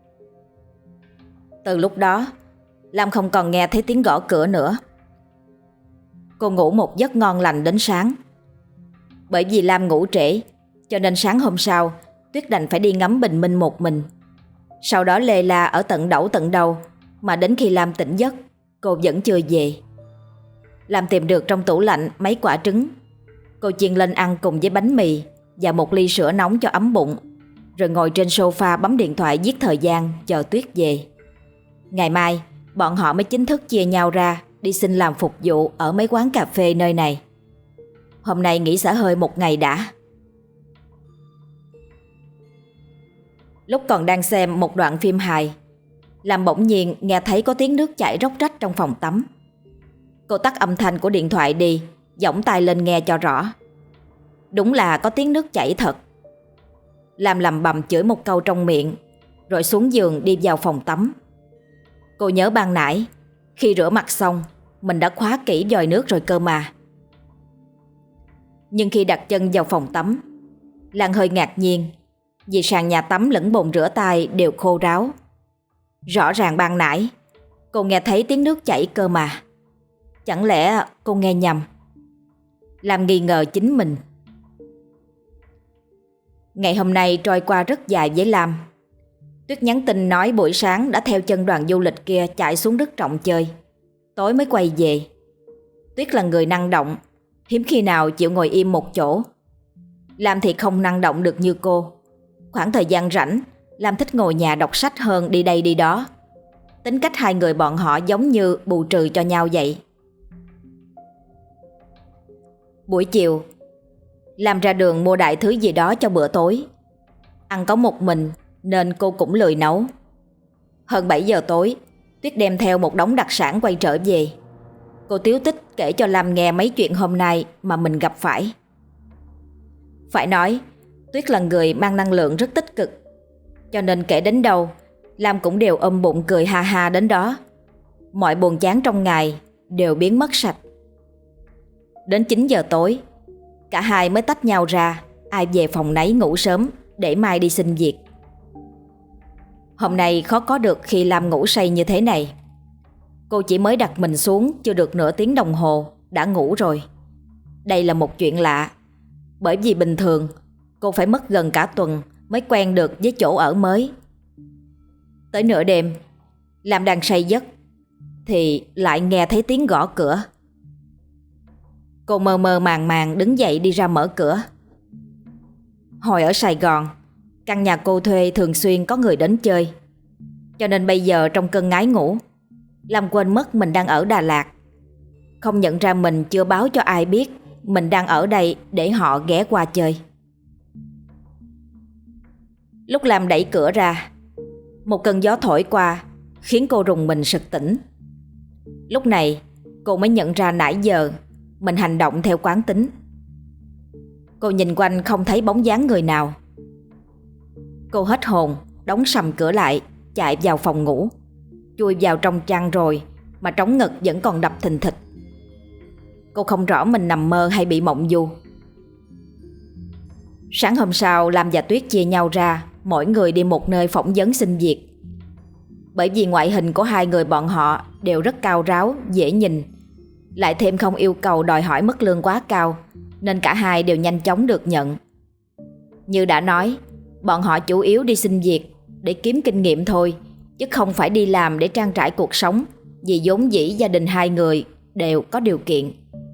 Từ lúc đó, Lam không còn nghe thấy tiếng gõ cửa nữa. Cô ngủ một giấc ngon lành đến sáng. Bởi vì Lam ngủ trễ, cho nên sáng hôm sau Tuyết đành phải đi ngắm bình minh một mình. Sau đó lê la ở tận đẩu tận đầu, mà đến khi Lam tỉnh giấc, cô vẫn chưa về. Lam tìm được trong tủ lạnh mấy quả trứng. Cô chiên lên ăn cùng với bánh mì và một ly sữa nóng cho ấm bụng, rồi ngồi trên sofa bấm điện thoại giết thời gian chờ Tuyết về. Ngày mai bọn họ mới chính thức chia nhau ra đi xin làm phục vụ ở mấy quán cà phê nơi này. Hôm nay nghỉ xả hơi một ngày đã. Lúc còn đang xem một đoạn phim hài, Lam bỗng nhiên nghe thấy có tiếng nước chảy róc rách trong phòng tắm. Cô tắt âm thanh của điện thoại đi, giỏng tai lên nghe cho rõ. Đúng là có tiếng nước chảy thật. Lam lầm bầm chửi một câu trong miệng, rồi xuống giường đi vào phòng tắm. Cô nhớ ban nãy khi rửa mặt xong mình đã khóa kỹ vòi nước rồi cơ mà. Nhưng khi đặt chân vào phòng tắm, Lan hơi ngạc nhiên vì sàn nhà tắm lẫn bồn rửa tay đều khô ráo. Rõ ràng ban nãy cô nghe thấy tiếng nước chảy cơ mà. Chẳng lẽ cô nghe nhầm? Lam nghi ngờ chính mình. Ngày hôm nay trôi qua rất dài với Lam. Tuyết nhắn tin nói buổi sáng đã theo chân đoàn du lịch kia chạy xuống Đức Trọng chơi, tối mới quay về. Tuyết là người năng động, hiếm khi nào chịu ngồi im một chỗ. Lam thì không năng động được như cô. Khoảng thời gian rảnh, Lam thích ngồi nhà đọc sách hơn đi đây đi đó. Tính cách hai người bọn họ giống như bù trừ cho nhau vậy. Buổi chiều, Lam ra đường mua đại thứ gì đó cho bữa tối. Ăn có một mình nên cô cũng lười nấu. Hơn 7 giờ tối, Tuyết đem theo một đống đặc sản quay trở về. Cô tíu tích kể cho Lam nghe mấy chuyện hôm nay mà mình gặp phải. Phải nói, Tuyết là người mang năng lượng rất tích cực, cho nên kể đến đâu, Lam cũng đều ôm bụng cười ha ha đến đó. Mọi buồn chán trong ngày đều biến mất sạch. Đến 9 giờ tối, cả hai mới tách nhau ra, ai về phòng nấy ngủ sớm để mai đi xin việc. Hôm nay khó có được khi Lam ngủ say như thế này. Cô chỉ mới đặt mình xuống chưa được nửa tiếng đồng hồ đã ngủ rồi. Đây là một chuyện lạ, bởi vì bình thường cô phải mất gần cả tuần mới quen được với chỗ ở mới. Tới nửa đêm, Lam đang say giấc thì lại nghe thấy tiếng gõ cửa. Cô mơ mơ màng màng đứng dậy đi ra mở cửa. Hồi ở Sài Gòn, căn nhà cô thuê thường xuyên có người đến chơi, cho nên bây giờ trong cơn ngái ngủ, Lam quên mất mình đang ở Đà Lạt. Không nhận ra mình chưa báo cho ai biết mình đang ở đây để họ ghé qua chơi. Lúc Lam đẩy cửa ra, một cơn gió thổi qua khiến cô rùng mình sực tỉnh. Lúc này cô mới nhận ra nãy giờ mình hành động theo quán tính. Cô nhìn quanh không thấy bóng dáng người nào. Cô hết hồn đóng sầm cửa lại, chạy vào phòng ngủ, chui vào trong chăn rồi mà trống ngực vẫn còn đập thình thịch. Cô không rõ mình nằm mơ hay bị mộng du. Sáng hôm sau, Lam và Tuyết chia nhau ra, mỗi người đi một nơi phỏng vấn xin việc. Bởi vì ngoại hình của hai người bọn họ đều rất cao ráo, dễ nhìn, lại thêm không yêu cầu đòi hỏi mức lương quá cao, nên cả hai đều nhanh chóng được nhận. Như đã nói, bọn họ chủ yếu đi xin việc để kiếm kinh nghiệm thôi, chứ không phải đi làm để trang trải cuộc sống, vì vốn dĩ gia đình hai người đều có điều kiện.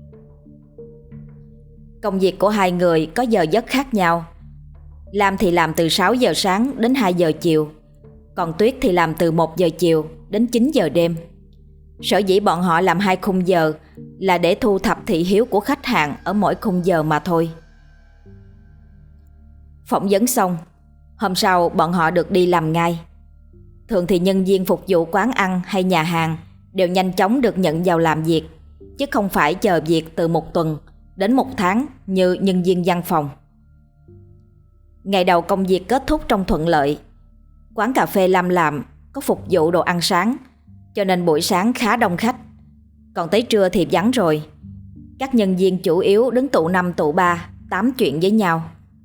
Công việc của hai người có giờ giấc khác nhau. Lam thì làm từ 6 giờ sáng đến 2 giờ chiều, còn Tuyết thì làm từ 1 giờ chiều đến 9 giờ đêm. Sở dĩ bọn họ làm 2 khung giờ là để thu thập thị hiếu của khách hàng ở mỗi khung giờ mà thôi. Phỏng vấn xong, hôm sau bọn họ được đi làm ngay. Thường thì nhân viên phục vụ quán ăn hay nhà hàng đều nhanh chóng được nhận vào làm việc, chứ không phải chờ việc từ 1 tuần đến 1 tháng như nhân viên văn phòng. Ngày đầu công việc kết thúc trong thuận lợi. Quán cà phê Lam làm có phục vụ đồ ăn sáng, cho nên buổi sáng khá đông khách. Còn tới trưa thì vắng rồi. Các nhân viên chủ yếu đứng tụ 5 tụ 3 tám chuyện với nhau.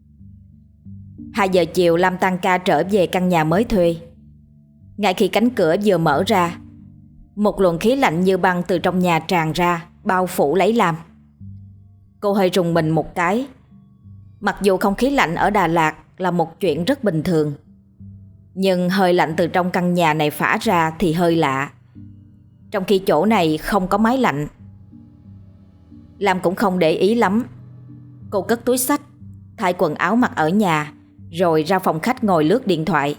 2 giờ chiều Lam tăng ca trở về căn nhà mới thuê. Ngay khi cánh cửa vừa mở ra, một luồng khí lạnh như băng từ trong nhà tràn ra, bao phủ lấy Lam. Cô hơi rùng mình một cái. Mặc dù không khí lạnh ở Đà Lạt là một chuyện rất bình thường, nhưng hơi lạnh từ trong căn nhà này phả ra thì hơi lạ, trong khi chỗ này không có máy lạnh. Lam cũng không để ý lắm. Cô cất túi xách, thay quần áo mặc ở nhà, rồi ra phòng khách ngồi lướt điện thoại.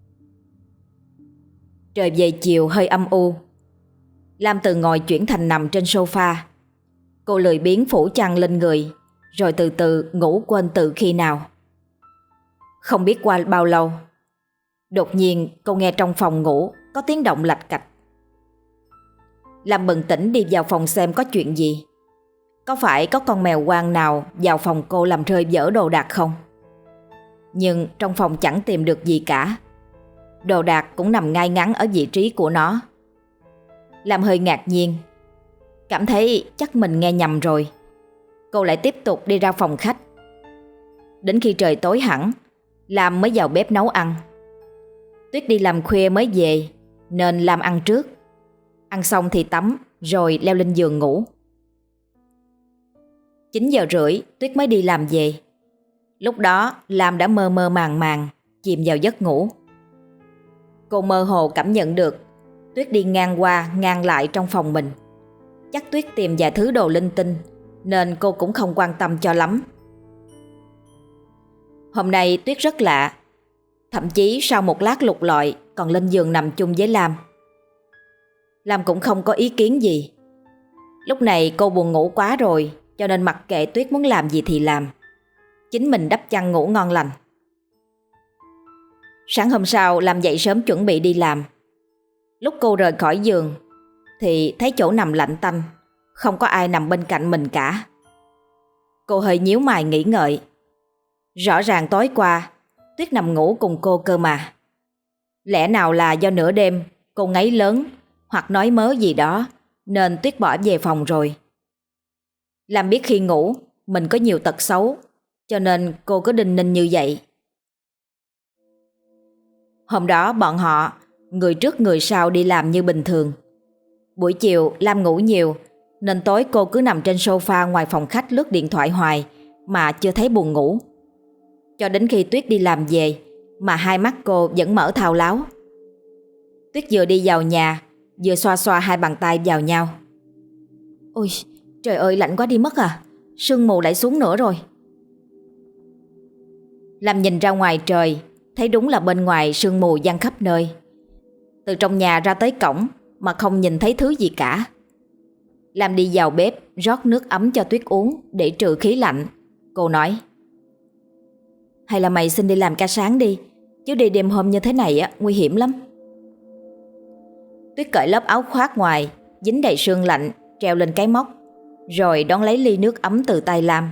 Trời về chiều hơi âm u. Lam từ ngồi chuyển thành nằm trên sofa. Cô lười biếng phủ chăn lên người, rồi từ từ ngủ quên từ khi nào. Không biết qua bao lâu, đột nhiên cô nghe trong phòng ngủ có tiếng động lạch cạch. Lam bừng tỉnh đi vào phòng xem có chuyện gì. Có phải có con mèo hoang nào vào phòng cô làm rơi vỡ đồ đạc không? Nhưng trong phòng chẳng tìm được gì cả. Đồ đạc cũng nằm ngay ngắn ở vị trí của nó. Lam hơi ngạc nhiên, cảm thấy chắc mình nghe nhầm rồi. Cô lại tiếp tục đi ra phòng khách. Đến khi trời tối hẳn, Lam mới vào bếp nấu ăn. Tuyết đi làm khuya mới về, nên Lam ăn trước. Ăn xong thì tắm, rồi leo lên giường ngủ. 9 giờ rưỡi Tuyết mới đi làm về. Lúc đó Lam đã mơ mơ màng màng chìm vào giấc ngủ. Cô mơ hồ cảm nhận được Tuyết đi ngang qua ngang lại trong phòng mình. Chắc Tuyết tìm vài thứ đồ linh tinh nên cô cũng không quan tâm cho lắm. Hôm nay Tuyết rất lạ. Thậm chí sau một lát lục lọi còn lên giường nằm chung với Lam. Lam cũng không có ý kiến gì. Lúc này cô buồn ngủ quá rồi, cho nên mặc kệ Tuyết muốn làm gì thì làm. Chính mình đắp chăn ngủ ngon lành. Sáng hôm sau Lam dậy sớm chuẩn bị đi làm. Lúc cô rời khỏi giường thì thấy chỗ nằm lạnh tanh, không có ai nằm bên cạnh mình cả. Cô hơi nhíu mày nghĩ ngợi. Rõ ràng tối qua Tuyết nằm ngủ cùng cô cơ mà. Lẽ nào là do nửa đêm cô ngáy lớn hoặc nói mớ gì đó nên Tuyết bỏ về phòng rồi. Lam biết khi ngủ mình có nhiều tật xấu, cho nên cô cứ đinh ninh như vậy. Hôm đó bọn họ người trước người sau đi làm như bình thường. Buổi chiều Lam ngủ nhiều nên tối cô cứ nằm trên sofa ngoài phòng khách lướt điện thoại hoài mà chưa thấy buồn ngủ. Cho đến khi Tuyết đi làm về mà hai mắt cô vẫn mở thao láo. Tuyết vừa đi vào nhà vừa xoa xoa hai bàn tay vào nhau. Ôi trời ơi, lạnh quá đi mất à. Sương mù lại xuống nữa rồi. Lam nhìn ra ngoài trời, thấy đúng là bên ngoài sương mù giăng khắp nơi. Từ trong nhà ra tới cổng mà không nhìn thấy thứ gì cả. Lam đi vào bếp rót nước ấm cho Tuyết uống để trừ khí lạnh. Cô nói: hay là mày xin đi làm ca sáng đi, chứ đi đêm hôm như thế này á nguy hiểm lắm. Tuyết cởi lớp áo khoác ngoài dính đầy sương lạnh treo lên cái móc, rồi đón lấy ly nước ấm từ tay Lam.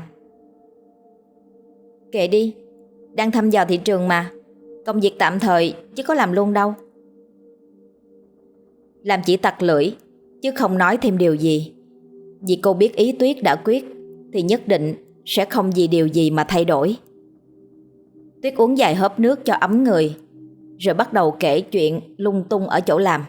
Kệ đi, đang thăm dò thị trường mà, công việc tạm thời chứ có làm luôn đâu. Lam chỉ tặc lưỡi chứ không nói thêm điều gì, vì cô biết ý Tuyết đã quyết thì nhất định sẽ không vì điều gì mà thay đổi. Tuyết uống vài hớp nước cho ấm người, rồi bắt đầu kể chuyện lung tung ở chỗ làm.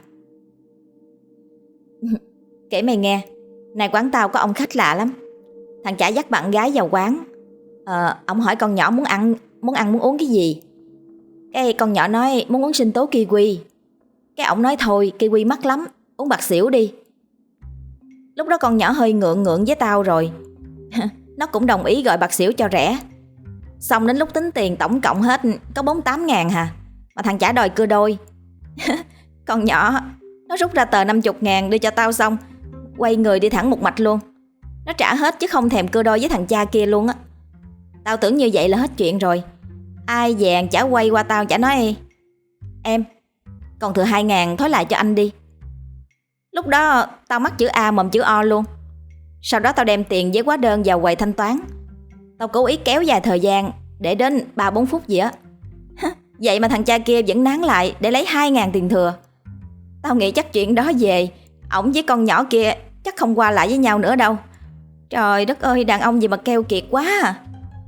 Kể mày nghe, này quán tao có ông khách lạ lắm. Thằng chả dắt bạn gái vào quán. Ông hỏi con nhỏ muốn uống cái gì. Cái con nhỏ nói muốn uống sinh tố kiwi. Cái ông nói thôi, kiwi mắc lắm, uống bạc xỉu đi. Lúc đó con nhỏ hơi ngượng ngượng với tao rồi. Nó cũng đồng ý gọi bạc xỉu cho rẻ. Xong đến lúc tính tiền tổng cộng hết có 48.000 hà. Mà thằng chả đòi cưa đôi. Con nhỏ nó rút ra tờ 50.000 đưa cho tao xong quay người đi thẳng một mạch luôn. Nó trả hết chứ không thèm cưa đôi với thằng cha kia luôn á. Tao tưởng như vậy là hết chuyện rồi. Ai vàng chả quay qua tao chả nói: em, còn thừa 2.000 thối lại cho anh đi. Lúc đó tao mắc chữ A mồm chữ O luôn. Sau đó tao đem tiền với hóa đơn vào quầy thanh toán. Tao cố ý kéo dài thời gian để đến 3-4 phút gì á. Vậy mà thằng cha kia vẫn nán lại để lấy 2.000 tiền thừa. Tao nghĩ chắc chuyện đó về ổng với con nhỏ kia chắc không qua lại với nhau nữa đâu. Trời đất ơi, đàn ông gì mà keo kiệt quá à.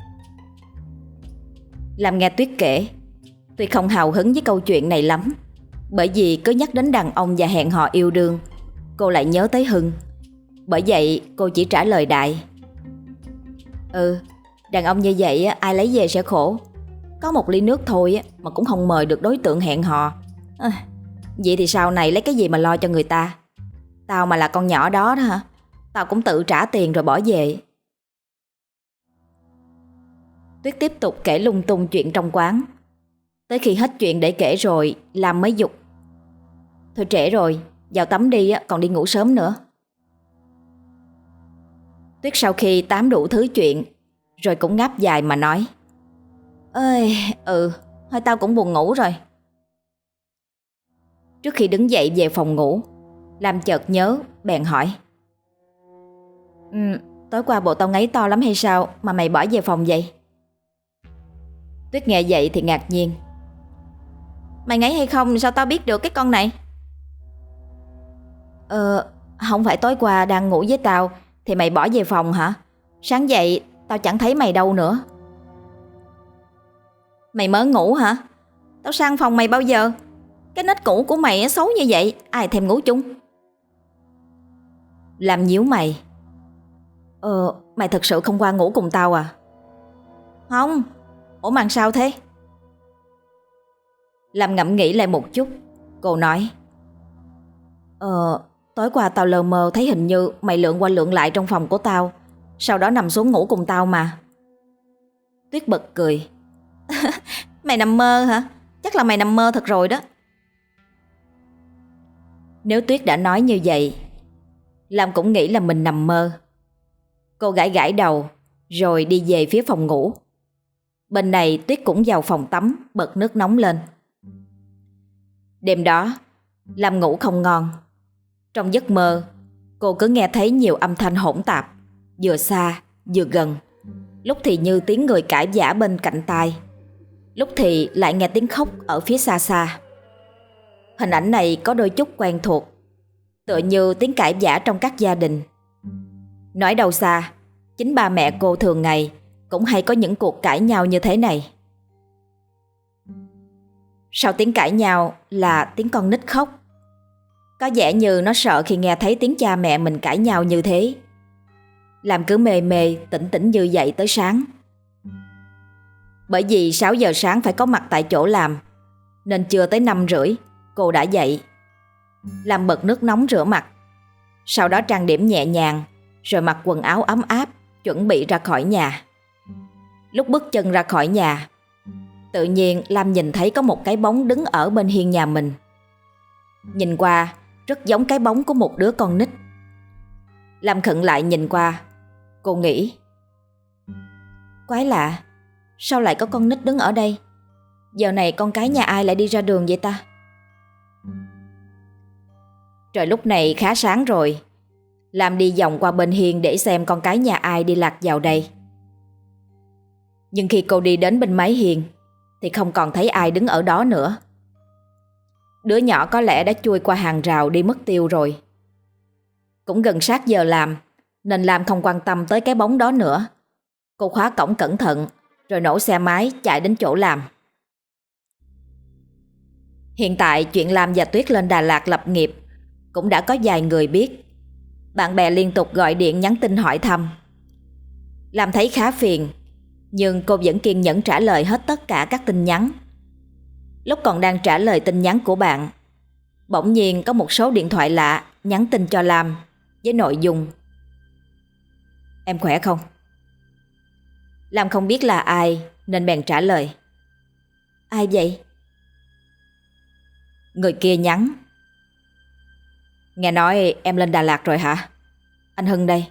Làm nghe Tuyết kể, Tuyết không hào hứng với câu chuyện này lắm, bởi vì cứ nhắc đến đàn ông và hẹn hò yêu đương, cô lại nhớ tới Hưng. Bởi vậy cô chỉ trả lời đại: đàn ông như vậy ai lấy về sẽ khổ. Có một ly nước thôi mà cũng không mời được đối tượng hẹn hò. Vậy thì sau này lấy cái gì mà lo cho người ta. Tao mà là con nhỏ đó hả, tao cũng tự trả tiền rồi bỏ về. Tuyết tiếp tục kể lung tung chuyện trong quán. Tới khi hết chuyện để kể rồi, Lam mới giục: thôi trễ rồi, vào tắm đi, còn đi ngủ sớm nữa. Tuyết sau khi tám đủ thứ chuyện rồi cũng ngáp dài mà nói: thôi tao cũng buồn ngủ rồi. Trước khi đứng dậy về phòng ngủ, Lam chợt nhớ bèn hỏi: tối qua bộ tao ngáy to lắm hay sao mà mày bỏ về phòng vậy? Tuyết nghe vậy thì ngạc nhiên: mày ngáy hay không sao tao biết được cái con này? Không phải tối qua đang ngủ với tao thì mày bỏ về phòng hả? Sáng dậy tao chẳng thấy mày đâu nữa. Mày mới ngủ hả? Tao sang phòng mày bao giờ? Cái nết cũ của mày xấu như vậy, ai thèm ngủ chung? Làm nhíu mày: mày thật sự không qua ngủ cùng tao à? Không, Ủa mà sao thế? Lam ngẫm nghĩ lại một chút. Cô nói: Tối qua tao lờ mờ thấy hình như mày lượn qua lượn lại trong phòng của tao, sau đó nằm xuống ngủ cùng tao mà. Tuyết bật cười. Mày nằm mơ hả? Chắc là mày nằm mơ thật rồi đó. Nếu Tuyết đã nói như vậy, Lam cũng nghĩ là mình nằm mơ. Cô gãi gãi đầu rồi đi về phía phòng ngủ. Bên này Tuyết cũng vào phòng tắm bật nước nóng lên. Đêm đó Lam ngủ không ngon. Trong giấc mơ, cô cứ nghe thấy nhiều âm thanh hỗn tạp, vừa xa vừa gần. Lúc thì như tiếng người cãi vã bên cạnh tai, lúc thì lại nghe tiếng khóc ở phía xa xa. Hình ảnh này có đôi chút quen thuộc, tựa như tiếng cãi vã trong các gia đình. Nói đâu xa, chính ba mẹ cô thường ngày cũng hay có những cuộc cãi nhau như thế này. Sau tiếng cãi nhau là tiếng con nít khóc. Có vẻ như nó sợ khi nghe thấy tiếng cha mẹ mình cãi nhau như thế. Làm cứ mê mê tỉnh tỉnh như vậy tới sáng. Bởi vì 6 giờ sáng phải có mặt tại chỗ làm, nên chưa tới 5:30 cô đã dậy. Làm bật nước nóng rửa mặt, sau đó trang điểm nhẹ nhàng, rồi mặc quần áo ấm áp, chuẩn bị ra khỏi nhà. Lúc bước chân ra khỏi nhà, tự nhiên Lam nhìn thấy có một cái bóng đứng ở bên hiên nhà mình. Nhìn qua rất giống cái bóng của một đứa con nít. Lam khựng lại nhìn qua. Cô nghĩ: quái lạ, sao lại có con nít đứng ở đây? Giờ này con cái nhà ai lại đi ra đường vậy ta? Trời lúc này khá sáng rồi. Lam đi vòng qua bên hiên để xem con cái nhà ai đi lạc vào đây. Nhưng khi cô đi đến bên mái hiên thì không còn thấy ai đứng ở đó nữa. Đứa nhỏ có lẽ đã chui qua hàng rào đi mất tiêu rồi. Cũng gần sát giờ làm, nên Lam không quan tâm tới cái bóng đó nữa. Cô khóa cổng cẩn thận rồi nổ xe máy chạy đến chỗ làm. Hiện tại chuyện Lam và Tuyết lên Đà Lạt lập nghiệp cũng đã có vài người biết. Bạn bè liên tục gọi điện nhắn tin hỏi thăm. Lam thấy khá phiền, nhưng cô vẫn kiên nhẫn trả lời hết tất cả các tin nhắn. Lúc còn đang trả lời tin nhắn của bạn, bỗng nhiên có một số điện thoại lạ nhắn tin cho Lam với nội dung: em khỏe không? Lam không biết là ai nên bèn trả lời: ai vậy? Người kia nhắn: nghe nói em lên Đà Lạt rồi hả? Anh Hưng đây.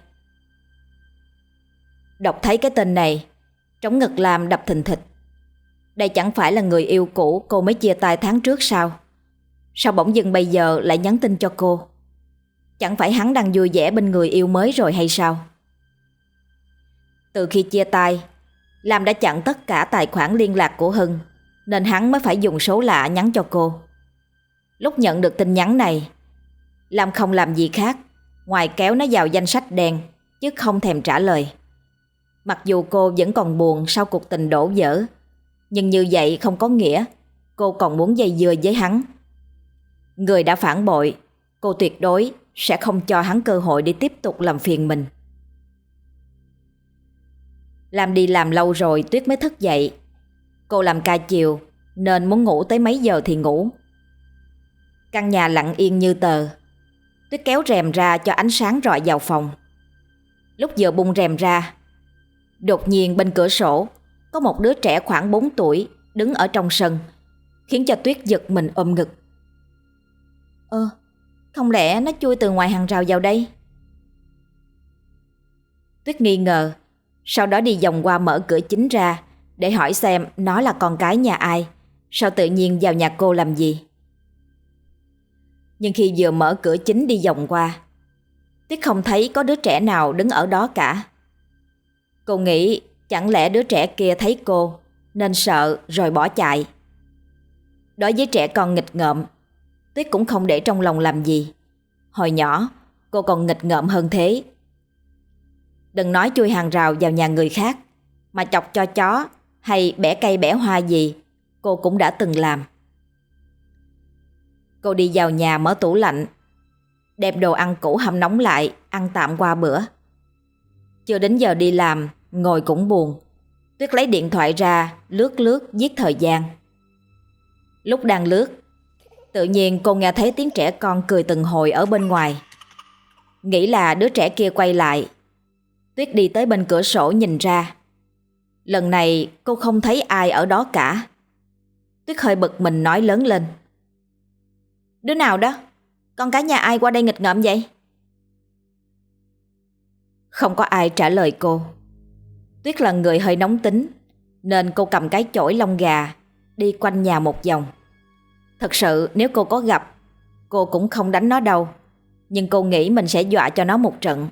Đọc thấy cái tên này, trống ngực Lam đập thình thịch. Đây chẳng phải là người yêu cũ cô mới chia tay tháng trước sao? Sao bỗng dưng bây giờ lại nhắn tin cho cô? Chẳng phải hắn đang vui vẻ bên người yêu mới rồi hay sao? Từ khi chia tay, Lam đã chặn tất cả tài khoản liên lạc của Hưng, nên hắn mới phải dùng số lạ nhắn cho cô. Lúc nhận được tin nhắn này, Lam không làm gì khác ngoài kéo nó vào danh sách đen, chứ không thèm trả lời. Mặc dù cô vẫn còn buồn sau cuộc tình đổ vỡ, nhưng như vậy không có nghĩa cô còn muốn dây dưa với hắn. Người đã phản bội, cô tuyệt đối sẽ không cho hắn cơ hội để tiếp tục làm phiền mình. Lam đi làm lâu rồi Tuyết mới thức dậy. Cô làm ca chiều nên muốn ngủ tới mấy giờ thì ngủ. Căn nhà lặng yên như tờ. Tuyết kéo rèm ra cho ánh sáng rọi vào phòng. Lúc vừa bung rèm ra, đột nhiên bên cửa sổ có một đứa trẻ khoảng 4 tuổi đứng ở trong sân, khiến cho Tuyết giật mình ôm ngực. Không lẽ nó chui từ ngoài hàng rào vào đây? Tuyết nghi ngờ, sau đó đi vòng qua mở cửa chính ra để hỏi xem nó là con cái nhà ai, sao tự nhiên vào nhà cô làm gì. Nhưng khi vừa mở cửa chính đi vòng qua, Tuyết không thấy có đứa trẻ nào đứng ở đó cả. Cô nghĩ chẳng lẽ đứa trẻ kia thấy cô nên sợ rồi bỏ chạy. Đối với trẻ con nghịch ngợm, Tuyết cũng không để trong lòng làm gì. Hồi nhỏ cô còn nghịch ngợm hơn thế. Đừng nói chui hàng rào vào nhà người khác, mà chọc cho chó hay bẻ cây bẻ hoa gì cô cũng đã từng làm. Cô đi vào nhà mở tủ lạnh, đem đồ ăn cũ hâm nóng lại ăn tạm qua bữa. Chưa đến giờ đi làm, ngồi cũng buồn. Tuyết lấy điện thoại ra lướt lướt giết thời gian. Lúc đang lướt, tự nhiên cô nghe thấy tiếng trẻ con cười từng hồi ở bên ngoài. Nghĩ là đứa trẻ kia quay lại. Tuyết đi tới bên cửa sổ nhìn ra. Lần này cô không thấy ai ở đó cả. Tuyết hơi bực mình nói lớn lên: "Đứa nào đó? Con cái nhà ai qua đây nghịch ngợm vậy?" Không có ai trả lời cô. Tuyết là người hơi nóng tính, nên cô cầm cái chổi lông gà đi quanh nhà một vòng. Thật sự nếu cô có gặp, cô cũng không đánh nó đâu, nhưng cô nghĩ mình sẽ dọa cho nó một trận.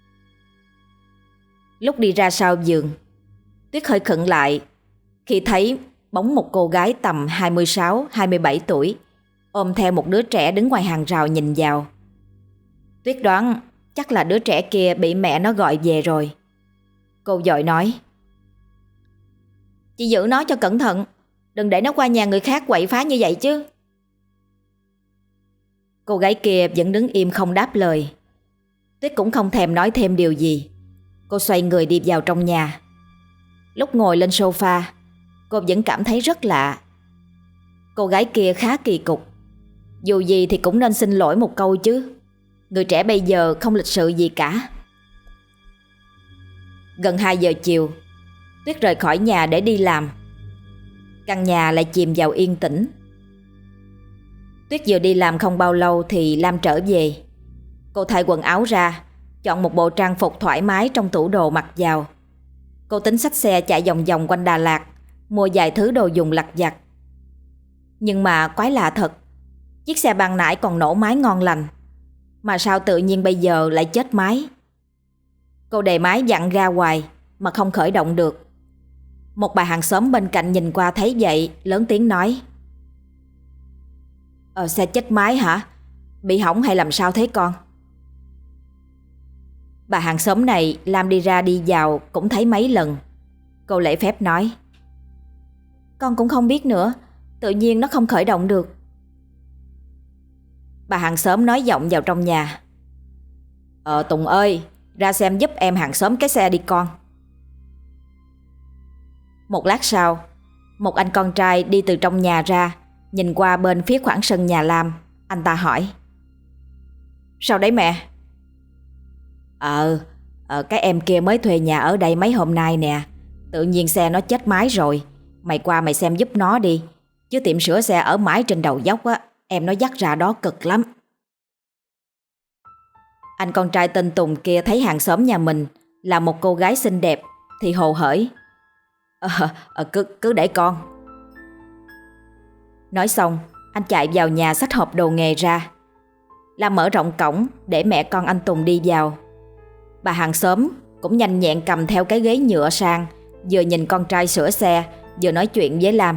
Lúc đi ra sau giường, Tuyết hơi khựng lại khi thấy bóng một cô gái tầm 26-27 tuổi ôm theo một đứa trẻ đứng ngoài hàng rào nhìn vào. Tuyết đoán chắc là đứa trẻ kia bị mẹ nó gọi về rồi. Cô vội nói: "Chị giữ nó cho cẩn thận, đừng để nó qua nhà người khác quậy phá như vậy chứ." Cô gái kia vẫn đứng im không đáp lời. Tuyết cũng không thèm nói thêm điều gì. Cô xoay người đi vào trong nhà. Lúc ngồi lên sofa, cô vẫn cảm thấy rất lạ. Cô gái kia khá kỳ cục. Dù gì thì cũng nên xin lỗi một câu chứ. Người trẻ bây giờ không lịch sự gì cả. Gần 2 giờ chiều, Tuyết rời khỏi nhà để đi làm. Căn nhà lại chìm vào yên tĩnh. Tuyết vừa đi làm không bao lâu thì Lam trở về. Cô thay quần áo ra, chọn một bộ trang phục thoải mái trong tủ đồ mặc vào. Cô tính xách xe chạy vòng vòng quanh Đà Lạt, mua vài thứ đồ dùng lặt vặt. Nhưng mà quái lạ thật, chiếc xe ban nãy còn nổ máy ngon lành, mà sao tự nhiên bây giờ lại chết máy. Cô đề máy vặn ga hoài mà không khởi động được. Một bà hàng xóm bên cạnh nhìn qua thấy vậy, lớn tiếng nói: Xe chết máy hả? Bị hỏng hay làm sao thế con?" Bà hàng xóm này Lam đi ra đi vào cũng thấy mấy lần. Cô lễ phép nói: "Con cũng không biết nữa, tự nhiên nó không khởi động được." Bà hàng xóm nói vọng vào trong nhà: Tùng ơi, ra xem giúp em hàng xóm cái xe đi con." Một lát sau, một anh con trai đi từ trong nhà ra, nhìn qua bên phía khoảng sân nhà Lam. Anh ta hỏi: "Sao đấy mẹ?" Cái em kia mới thuê nhà ở đây mấy hôm nay nè. Tự nhiên xe nó chết máy rồi. Mày qua mày xem giúp nó đi. Chứ tiệm sửa xe ở mãi trên đầu dốc á, em nó dắt ra đó cực lắm." Anh con trai tên Tùng kia thấy hàng xóm nhà mình là một cô gái xinh đẹp thì hồ hởi: Cứ để con." Nói xong, anh chạy vào nhà xách hộp đồ nghề ra. Lam mở rộng cổng để mẹ con anh Tùng đi vào. Bà hàng xóm cũng nhanh nhẹn cầm theo cái ghế nhựa sang, vừa nhìn con trai sửa xe vừa nói chuyện với Lam: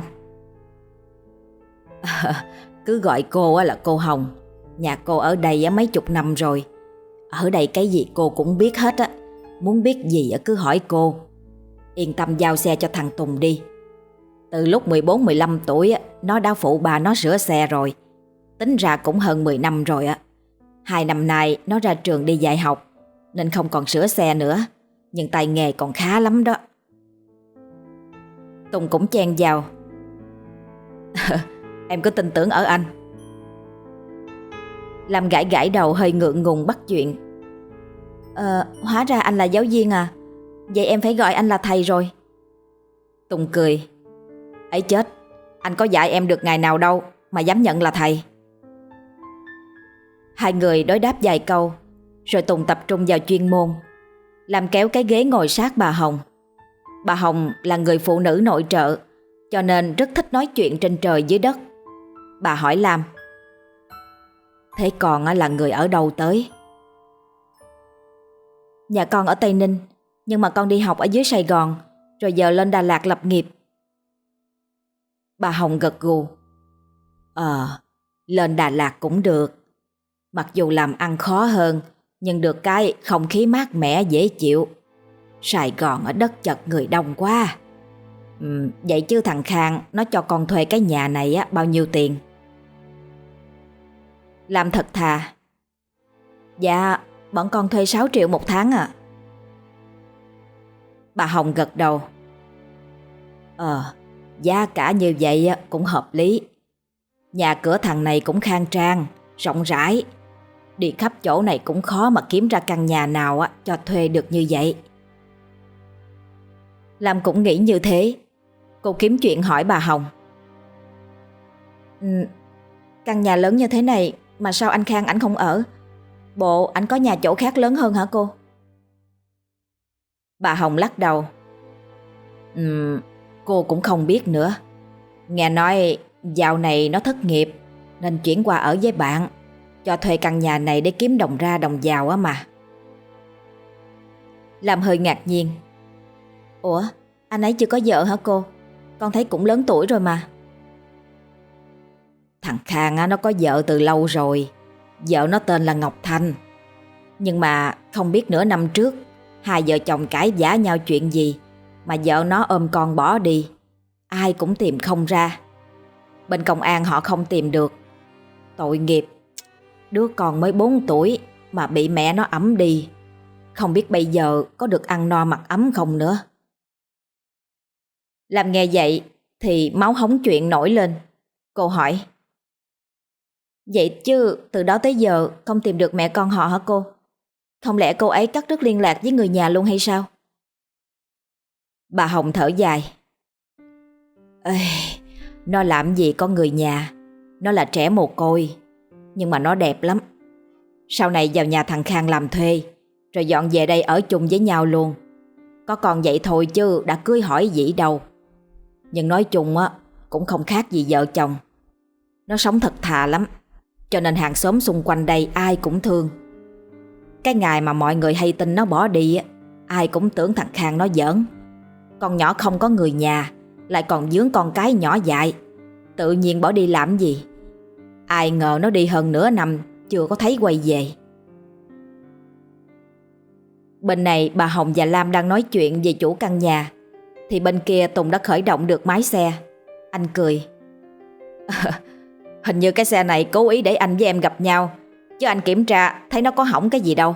Cứ gọi cô là cô Hồng. Nhà cô ở đây mấy chục năm rồi. Ở đây cái gì cô cũng biết hết á. Muốn biết gì cứ hỏi cô. Yên tâm giao xe cho thằng Tùng đi. Từ lúc 14-15 tuổi nó đã phụ bà nó sửa xe rồi. Tính ra cũng hơn 10 năm rồi á. 2 năm nay nó ra trường đi dạy học nên không còn sửa xe nữa, nhưng tay nghề còn khá lắm đó. Tùng cũng chen vào: Em cứ tin tưởng ở anh. Lam gãi gãi đầu hơi ngượng ngùng bắt chuyện: Hóa ra anh là giáo viên à? Vậy em phải gọi anh là thầy rồi. Tùng cười: Ấy chết, anh có dạy em được ngày nào đâu mà dám nhận là thầy. Hai người đối đáp vài câu, rồi Tùng tập trung vào chuyên môn. Lam kéo cái ghế ngồi sát bà Hồng. Bà Hồng là người phụ nữ nội trợ, cho nên rất thích nói chuyện trên trời dưới đất. Bà hỏi Lam: Thế con là người ở đâu tới? Nhà con ở Tây Ninh, nhưng mà con đi học ở dưới Sài Gòn, rồi giờ lên Đà Lạt lập nghiệp. Bà Hồng gật gù: Lên Đà Lạt cũng được. Mặc dù làm ăn khó hơn, nhưng được cái không khí mát mẻ dễ chịu. Sài Gòn ở đất chật người đông quá. Vậy chứ thằng Khang nó cho con thuê cái nhà này bao nhiêu tiền? Làm thật thà: Dạ, bọn con thuê 6 triệu một tháng à. Bà Hồng gật đầu: Giá cả như vậy cũng hợp lý. Nhà cửa thằng này cũng khang trang, rộng rãi. Đi khắp chỗ này cũng khó mà kiếm ra căn nhà nào cho thuê được như vậy. Lam cũng nghĩ như thế. Cô kiếm chuyện hỏi bà Hồng. Căn nhà lớn như thế này mà sao anh Khang ảnh không ở? Bộ ảnh có nhà chỗ khác lớn hơn hả cô? Bà Hồng lắc đầu. Cô cũng không biết nữa. Nghe nói dạo này nó thất nghiệp nên chuyển qua ở với bạn, cho thuê căn nhà này để kiếm đồng ra đồng vào á mà. Lam hơi ngạc nhiên. Ủa, anh ấy chưa có vợ hả cô? Con thấy cũng lớn tuổi rồi mà. Thằng Khang nó có vợ từ lâu rồi. Vợ nó tên là Ngọc Thanh. Nhưng mà không biết nửa năm trước hai vợ chồng cãi vã nhau chuyện gì mà vợ nó ôm con bỏ đi. Ai cũng tìm không ra. Bên công an họ không tìm được. Tội nghiệp. Đứa con mới 4 tuổi mà bị mẹ nó ẵm đi. Không biết bây giờ có được ăn no mặc ấm không nữa. Làm nghe vậy thì máu hóng chuyện nổi lên. Cô hỏi. Vậy chứ từ đó tới giờ không tìm được mẹ con họ hả cô? Không lẽ cô ấy cắt đứt liên lạc với người nhà luôn hay sao? Bà Hồng thở dài. Ê, nó làm gì có người nhà. Nó là trẻ mồ côi. Nhưng mà nó đẹp lắm. Sau này vào nhà thằng Khang làm thuê, rồi dọn về đây ở chung với nhau luôn. Có còn vậy thôi chứ đã cưới hỏi gì đâu. Nhưng nói chung cũng không khác gì vợ chồng. Nó sống thật thà lắm, cho nên hàng xóm xung quanh đây ai cũng thương. Cái ngày mà mọi người hay tin nó bỏ đi ai cũng tưởng thằng Khang nó giỡn. Con nhỏ không có người nhà, lại còn dướng con cái nhỏ dại, tự nhiên bỏ đi làm gì. Ai ngờ nó đi hơn nửa năm chưa có thấy quay về. Bên này bà Hồng và Lam đang nói chuyện về chủ căn nhà, thì bên kia Tùng đã khởi động được máy xe. Anh cười. Hình như cái xe này cố ý để anh với em gặp nhau, chứ anh kiểm tra thấy nó có hỏng cái gì đâu.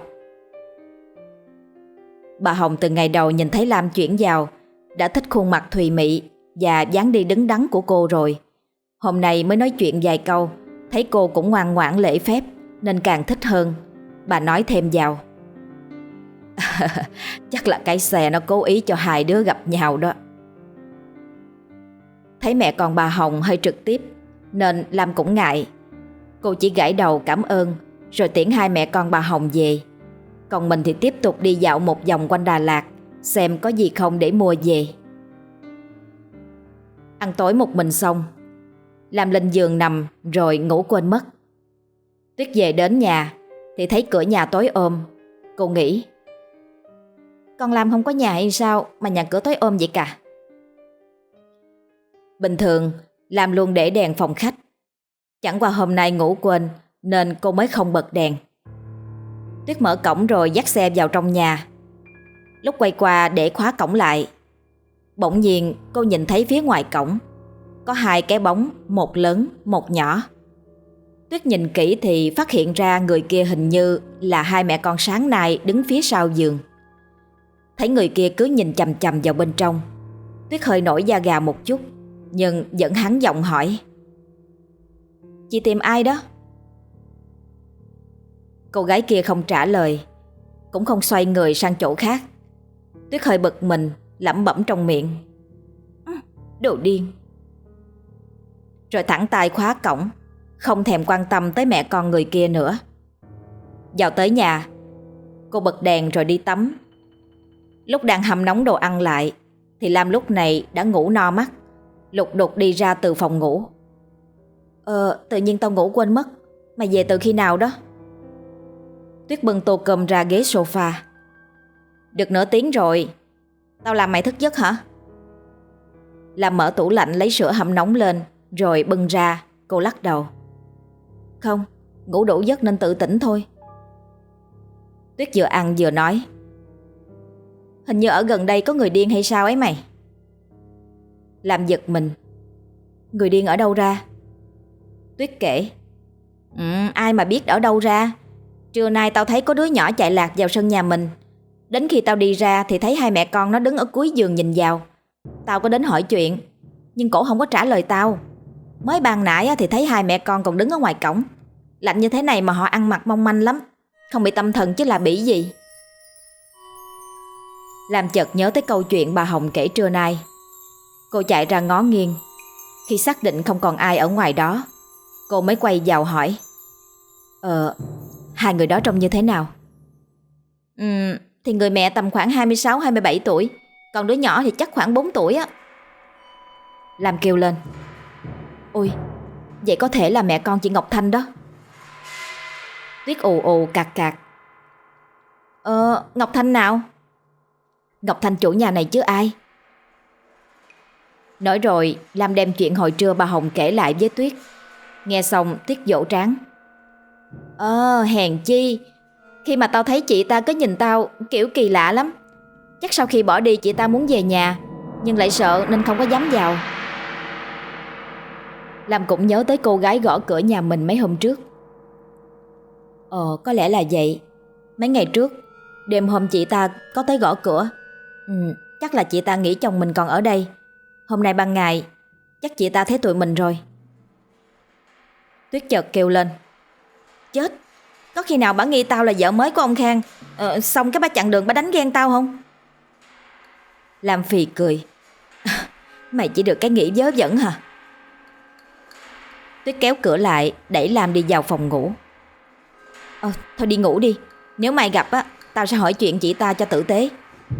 Bà Hồng từ ngày đầu nhìn thấy Lam chuyển vào đã thích khuôn mặt thùy mị và dáng đi đứng đắn của cô rồi. Hôm nay mới nói chuyện vài câu, thấy cô cũng ngoan ngoãn lễ phép nên càng thích hơn. Bà nói thêm vào. Chắc là cái xe nó cố ý cho hai đứa gặp nhau đó. Thấy mẹ con bà Hồng hơi trực tiếp nên Lam cũng ngại. Cô chỉ gãi đầu cảm ơn rồi tiễn hai mẹ con bà Hồng về. Còn mình thì tiếp tục đi dạo một vòng quanh Đà Lạt, xem có gì không để mua về. Ăn tối một mình xong, Lam lên giường nằm rồi ngủ quên mất. Tuyết về đến nhà thì thấy cửa nhà tối ôm. Cô nghĩ, con Lam không có nhà hay sao mà nhà cửa tối ôm vậy cả. Bình thường Lam luôn để đèn phòng khách, chẳng qua hôm nay ngủ quên nên cô mới không bật đèn. Tuyết mở cổng rồi dắt xe vào trong nhà. Lúc quay qua để khóa cổng lại, bỗng nhiên cô nhìn thấy phía ngoài cổng có hai cái bóng, một lớn một nhỏ. Tuyết nhìn kỹ thì phát hiện ra người kia hình như là hai mẹ con sáng nay đứng phía sau giường. Thấy người kia cứ nhìn chằm chằm vào bên trong, Tuyết hơi nổi da gà một chút, nhưng vẫn hắn giọng hỏi, chị tìm ai đó? Cô gái kia không trả lời, cũng không xoay người sang chỗ khác. Tuyết hơi bực mình, lẩm bẩm trong miệng, đồ điên. Rồi thẳng tay khóa cổng, không thèm quan tâm tới mẹ con người kia nữa. Vào tới nhà, cô bật đèn rồi đi tắm. Lúc đang hâm nóng đồ ăn lại thì Lam lúc này đã ngủ no mắt, lục đục đi ra từ phòng ngủ. Tự nhiên tao ngủ quên mất. Mày về từ khi nào đó? Tuyết bưng tô cơm ra ghế sofa. Được nửa tiếng rồi. Tao làm mày thức giấc hả? Lam mở tủ lạnh lấy sữa hâm nóng lên rồi bưng ra. Cô lắc đầu. Không, ngủ đủ giấc nên tự tỉnh thôi. Tuyết vừa ăn vừa nói, hình như ở gần đây có người điên hay sao ấy mày? Lam giật mình. Người điên ở đâu ra? Tuyết kể, ai mà biết ở đâu ra. Trưa nay tao thấy có đứa nhỏ chạy lạc vào sân nhà mình. Đến khi tao đi ra thì thấy hai mẹ con nó đứng ở cuối giường nhìn vào. Tao có đến hỏi chuyện, nhưng cổ không có trả lời tao. Mới ban nãy thì thấy hai mẹ con còn đứng ở ngoài cổng. Lạnh như thế này mà họ ăn mặc mong manh lắm. Không bị tâm thần chứ là bị gì. Làm chợt nhớ tới câu chuyện bà Hồng kể trưa nay. Cô chạy ra ngó nghiêng. Khi xác định không còn ai ở ngoài đó, cô mới quay vào hỏi: Hai người đó trông như thế nào? Thì người mẹ tầm khoảng 26-27 tuổi, còn đứa nhỏ thì chắc khoảng 4 tuổi á. Lam kêu lên: Ôi, vậy có thể là mẹ con chị Ngọc Thanh đó. Tuyết ù ù cạc cạc: Ngọc Thanh nào? Ngọc Thanh chủ nhà này chứ ai. Nói rồi Lam đem chuyện hồi trưa bà Hồng kể lại với Tuyết. Nghe xong Tuyết vỗ trán: Hèn chi. Khi mà tao thấy chị ta cứ nhìn tao kiểu kỳ lạ lắm. Chắc sau khi bỏ đi chị ta muốn về nhà, nhưng lại sợ nên không có dám vào. Lam cũng nhớ tới cô gái gõ cửa nhà mình mấy hôm trước. Có lẽ là vậy. Mấy ngày trước, đêm hôm chị ta có tới gõ cửa. Chắc là chị ta nghĩ chồng mình còn ở đây. Hôm nay ban ngày, chắc chị ta thấy tụi mình rồi. Tuyết chợt kêu lên: Chết, có khi nào bả nghi tao là vợ mới của ông Khang, xong cái bả chặn đường bả đánh ghen tao không? Lam phì cười: Mày chỉ được cái nghĩ vớ vẩn hả? Tuyết kéo cửa lại, đẩy Lam đi vào phòng ngủ. Thôi đi ngủ đi. Nếu mày gặp á, tao sẽ hỏi chuyện chị ta cho tử tế.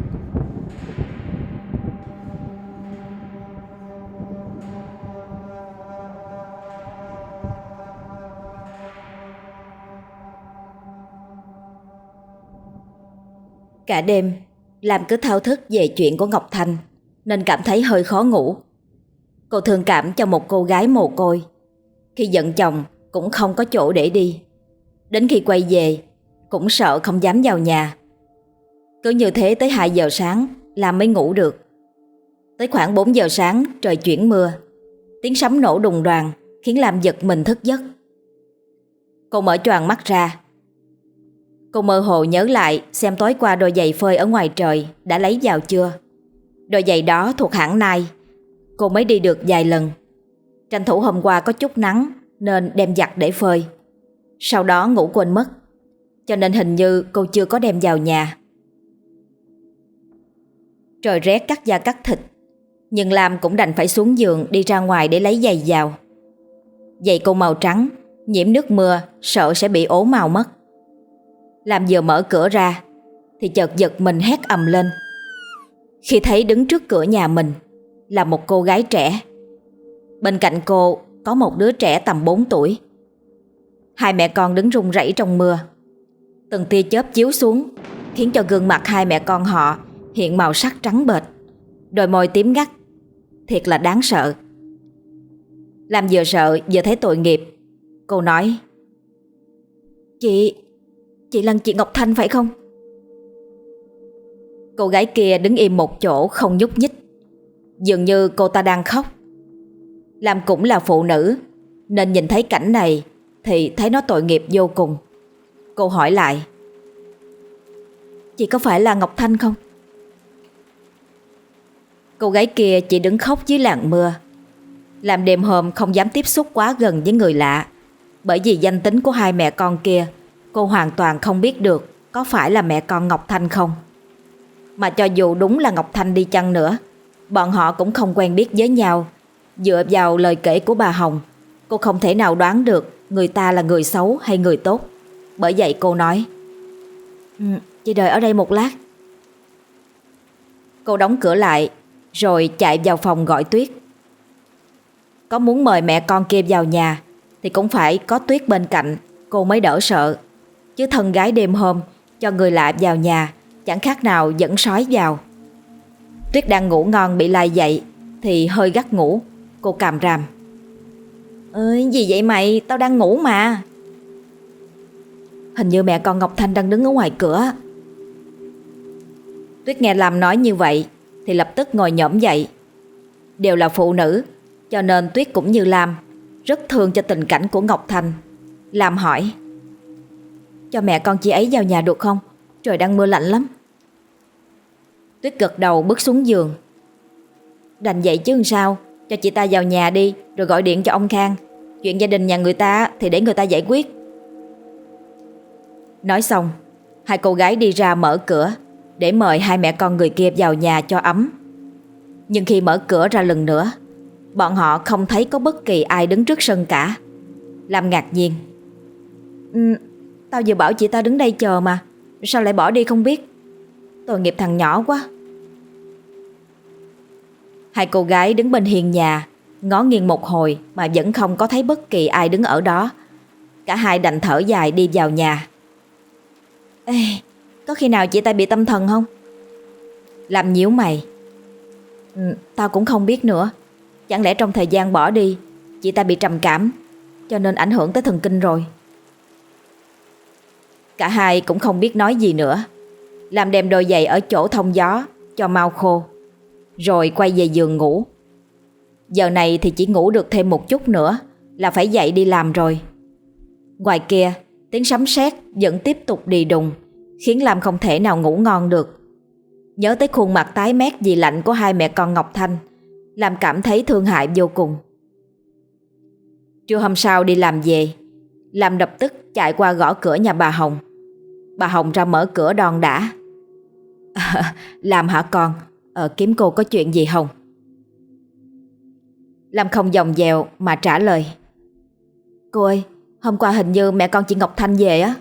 Cả đêm Lam cứ thao thức về chuyện của Ngọc Thanh, nên cảm thấy hơi khó ngủ. Cô thương cảm cho một cô gái mồ côi. Khi giận chồng cũng không có chỗ để đi. Đến khi quay về cũng sợ không dám vào nhà. Cứ như thế tới 2 giờ sáng Lam mới ngủ được. Tới khoảng 4 giờ sáng trời chuyển mưa. Tiếng sấm nổ đùng đoàng khiến Lam giật mình thức giấc. Cô mở choàng mắt ra. Cô mơ hồ nhớ lại xem tối qua đôi giày phơi ở ngoài trời đã lấy vào chưa. Đôi giày đó thuộc hãng Nike. Cô mới đi được vài lần. Tranh thủ hôm qua có chút nắng nên đem giặt để phơi. Sau đó ngủ quên mất, cho nên hình như cô chưa có đem vào nhà. Trời rét cắt da cắt thịt, nhưng Lam cũng đành phải xuống giường đi ra ngoài để lấy giày vào. Giày cô màu trắng, nhiễm nước mưa, sợ sẽ bị ố màu mất. Lam vừa mở cửa ra thì chợt giật mình hét ầm lên khi thấy đứng trước cửa nhà mình là một cô gái trẻ. Bên cạnh cô có một đứa trẻ tầm 4 tuổi. Hai mẹ con đứng run rẩy trong mưa. Từng tia chớp chiếu xuống khiến cho gương mặt hai mẹ con họ hiện màu sắc trắng bệch, đôi môi tím gắt, thiệt là đáng sợ. Lam vừa sợ vừa thấy tội nghiệp. Cô nói: Chị là chị Ngọc Thanh phải không? Cô gái kia đứng im một chỗ không nhúc nhích. Dường như cô ta đang khóc. Lam cũng là phụ nữ nên nhìn thấy cảnh này thì thấy nó tội nghiệp vô cùng. Cô hỏi lại: Chị có phải là Ngọc Thanh không? Cô gái kia chỉ đứng khóc dưới làn mưa. Làm đêm hôm không dám tiếp xúc quá gần với người lạ, bởi vì danh tính của hai mẹ con kia cô hoàn toàn không biết được có phải là mẹ con Ngọc Thanh không. Mà cho dù đúng là Ngọc Thanh đi chăng nữa, bọn họ cũng không quen biết với nhau. Dựa vào lời kể của bà Hồng, cô không thể nào đoán được người ta là người xấu hay người tốt. Bởi vậy cô nói: Chị đợi ở đây một lát. Cô đóng cửa lại rồi chạy vào phòng gọi Tuyết. Có muốn mời mẹ con kia vào nhà thì cũng phải có Tuyết bên cạnh cô mới đỡ sợ. Chứ thân gái đêm hôm cho người lạ vào nhà chẳng khác nào dẫn sói vào. Tuyết đang ngủ ngon bị lai dậy thì hơi gắt ngủ. Cô càm ràm: Gì vậy mày, tao đang ngủ mà. Hình như mẹ con Ngọc Thanh đang đứng ở ngoài cửa. Tuyết nghe Lam nói như vậy thì lập tức ngồi nhổm dậy. Đều là phụ nữ, cho nên Tuyết cũng như Lam rất thương cho tình cảnh của Ngọc Thanh. Lam hỏi: Cho mẹ con chị ấy vào nhà được không? Trời đang mưa lạnh lắm. Tuyết gật đầu bước xuống giường. Đành vậy chứ làm sao. Cho chị ta vào nhà đi, rồi gọi điện cho ông Khang. Chuyện gia đình nhà người ta thì để người ta giải quyết. Nói xong, hai cô gái đi ra mở cửa để mời hai mẹ con người kia vào nhà cho ấm. Nhưng khi mở cửa ra lần nữa, bọn họ không thấy có bất kỳ ai đứng trước sân cả. Lam ngạc nhiên. Tao vừa bảo chị ta đứng đây chờ mà, sao lại bỏ đi không biết. Tội nghiệp thằng nhỏ quá. Hai cô gái đứng bên hiên nhà, ngó nghiêng một hồi mà vẫn không có thấy bất kỳ ai đứng ở đó. Cả hai đành thở dài đi vào nhà. Ê, có khi nào chị ta bị tâm thần không? Lam nhíu mày. Tao cũng không biết nữa. Chẳng lẽ trong thời gian bỏ đi, chị ta bị trầm cảm, cho nên ảnh hưởng tới thần kinh rồi. Cả hai cũng không biết nói gì nữa. Lam đem đôi giày ở chỗ thông gió cho mau khô, rồi quay về giường ngủ. Giờ này thì chỉ ngủ được thêm một chút nữa là phải dậy đi làm rồi. Ngoài kia, tiếng sấm sét vẫn tiếp tục đì đùng, khiến Lam không thể nào ngủ ngon được. Nhớ tới khuôn mặt tái mét vì lạnh của hai mẹ con Ngọc Thanh, Lam cảm thấy thương hại vô cùng. Trưa hôm sau đi làm về, Lam lập tức chạy qua gõ cửa nhà bà Hồng. Bà Hồng ra mở cửa đon đả. Lam hả con? Kiếm cô có chuyện gì Hồng? Lam không vòng vèo mà trả lời. Cô ơi, hôm qua hình như mẹ con chị Ngọc Thanh về á.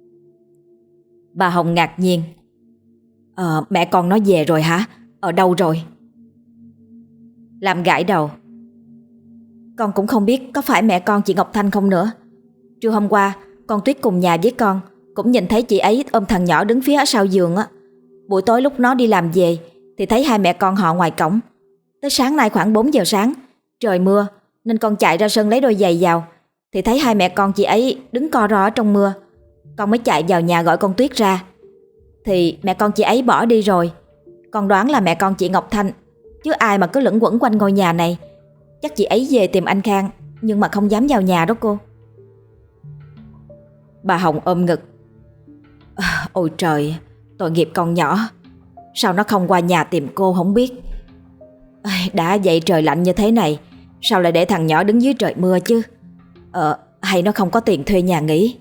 Bà Hồng ngạc nhiên. Mẹ con nó về rồi hả? Ở đâu rồi? Lam gãi đầu. Con cũng không biết có phải mẹ con chị Ngọc Thanh không nữa. Trưa hôm qua con Tuyết cùng nhà với con cũng nhìn thấy chị ấy ôm thằng nhỏ đứng phía sau giường á. Buổi tối lúc nó đi làm về thì thấy hai mẹ con họ ngoài cổng. Tới sáng nay khoảng 4 giờ sáng, trời mưa nên con chạy ra sân lấy đôi giày vào, thì thấy hai mẹ con chị ấy đứng co ro ở trong mưa. Con mới chạy vào nhà gọi con Tuyết ra, thì mẹ con chị ấy bỏ đi rồi. Con đoán là mẹ con chị Ngọc Thanh, chứ ai mà cứ lững quẩn quanh ngôi nhà này. Chắc chị ấy về tìm anh Khang, nhưng mà không dám vào nhà đó cô. Bà Hồng ôm ngực. Ôi trời, tội nghiệp con nhỏ. Sao nó không qua nhà tìm cô không biết. Đã vậy trời lạnh như thế này, sao lại để thằng nhỏ đứng dưới trời mưa chứ? Hay nó không có tiền thuê nhà nghỉ?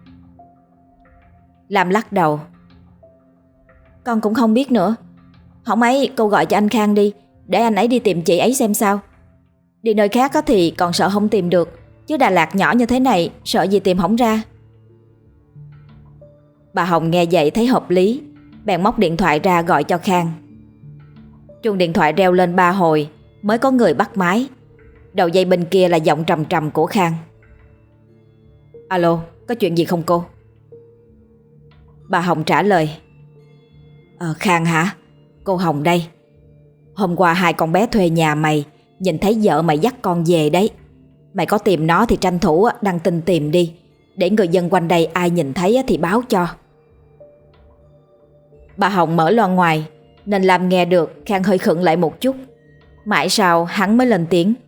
Lam lắc đầu. Con cũng không biết nữa. Không ấy cô gọi cho anh Khang đi, để anh ấy đi tìm chị ấy xem sao. Đi nơi khác có thì còn sợ không tìm được, chứ Đà Lạt nhỏ như thế này, sợ gì tìm không ra. Bà Hồng nghe vậy thấy hợp lý, bèn móc điện thoại ra gọi cho Khang. Chuông điện thoại reo lên 3 hồi mới có người bắt máy. Đầu dây bên kia là giọng trầm trầm của Khang. Alo, có chuyện gì không cô? Bà Hồng trả lời. Khang hả? Cô Hồng đây. Hôm qua hai con bé thuê nhà mày nhìn thấy vợ mày dắt con về đấy. Mày có tìm nó thì tranh thủ đăng tin tìm đi, để người dân quanh đây ai nhìn thấy thì báo cho. Bà Hồng mở loa ngoài nên Lam nghe được Khang hơi khựng lại một chút. Mãi sau hắn mới lên tiếng.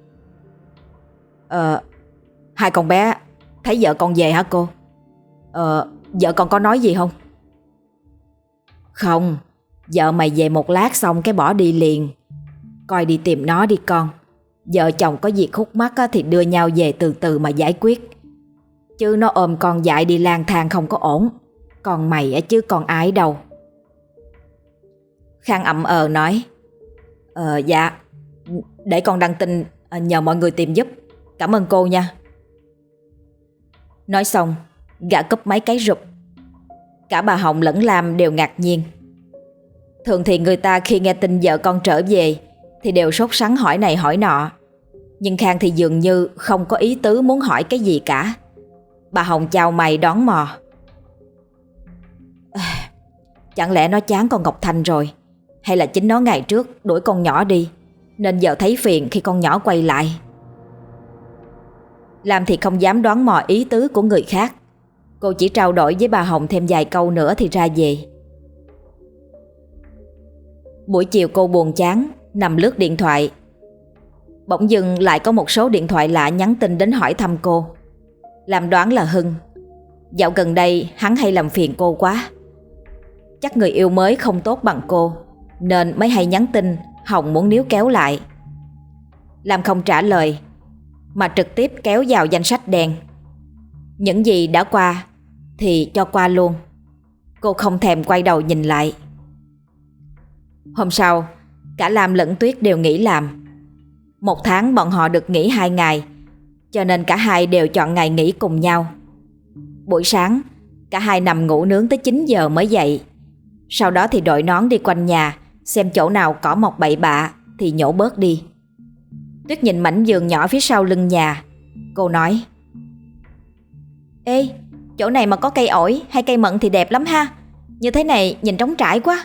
Hai con bé thấy vợ con về hả cô? Vợ con có nói gì không? Không, vợ mày về một lát xong cái bỏ đi liền. Coi đi tìm nó đi con. Vợ chồng có việc khúc mắc thì đưa nhau về từ từ mà giải quyết. Chứ nó ôm con dại đi lang thang không có ổn. Còn mày chứ còn ai đâu. Khang ậm nói. Dạ, để con đăng tin nhờ mọi người tìm giúp. Cảm ơn cô nha. Nói xong, gã cúp máy cái rụp. Cả bà Hồng lẫn Lam đều ngạc nhiên. Thường thì người ta khi nghe tin vợ con trở về thì đều sốt sắng hỏi này hỏi nọ. Nhưng Khang thì dường như không có ý tứ muốn hỏi cái gì cả. Bà Hồng chào mày đón mò. Chẳng lẽ nó chán con Ngọc Thanh rồi? Hay là chính nó ngày trước đuổi con nhỏ đi, nên giờ thấy phiền khi con nhỏ quay lại? Lam thì không dám đoán mò ý tứ của người khác. Cô chỉ trao đổi với bà Hồng thêm vài câu nữa thì ra về. Buổi chiều cô buồn chán, nằm lướt điện thoại. Bỗng dưng lại có một số điện thoại lạ nhắn tin đến hỏi thăm cô. Lam đoán là Hưng. Dạo gần đây hắn hay làm phiền cô quá. Chắc người yêu mới không tốt bằng cô, nên mới hay nhắn tin Hồng muốn níu kéo lại. Lam không trả lời mà trực tiếp kéo vào danh sách đen. Những gì đã qua thì cho qua luôn. Cô không thèm quay đầu nhìn lại. Hôm sau, cả Lam lẫn Tuyết đều nghỉ làm. Một tháng bọn họ được nghỉ 2 ngày, cho nên cả hai đều chọn ngày nghỉ cùng nhau. Buổi sáng, cả hai nằm ngủ nướng tới 9 giờ mới dậy. Sau đó thì đội nón đi quanh nhà, xem chỗ nào cỏ mọc bậy bạ thì nhổ bớt đi. Tuyết nhìn mảnh vườn nhỏ phía sau lưng nhà. Cô nói: Ê, chỗ này mà có cây ổi hay cây mận thì đẹp lắm ha. Như thế này nhìn trống trải quá.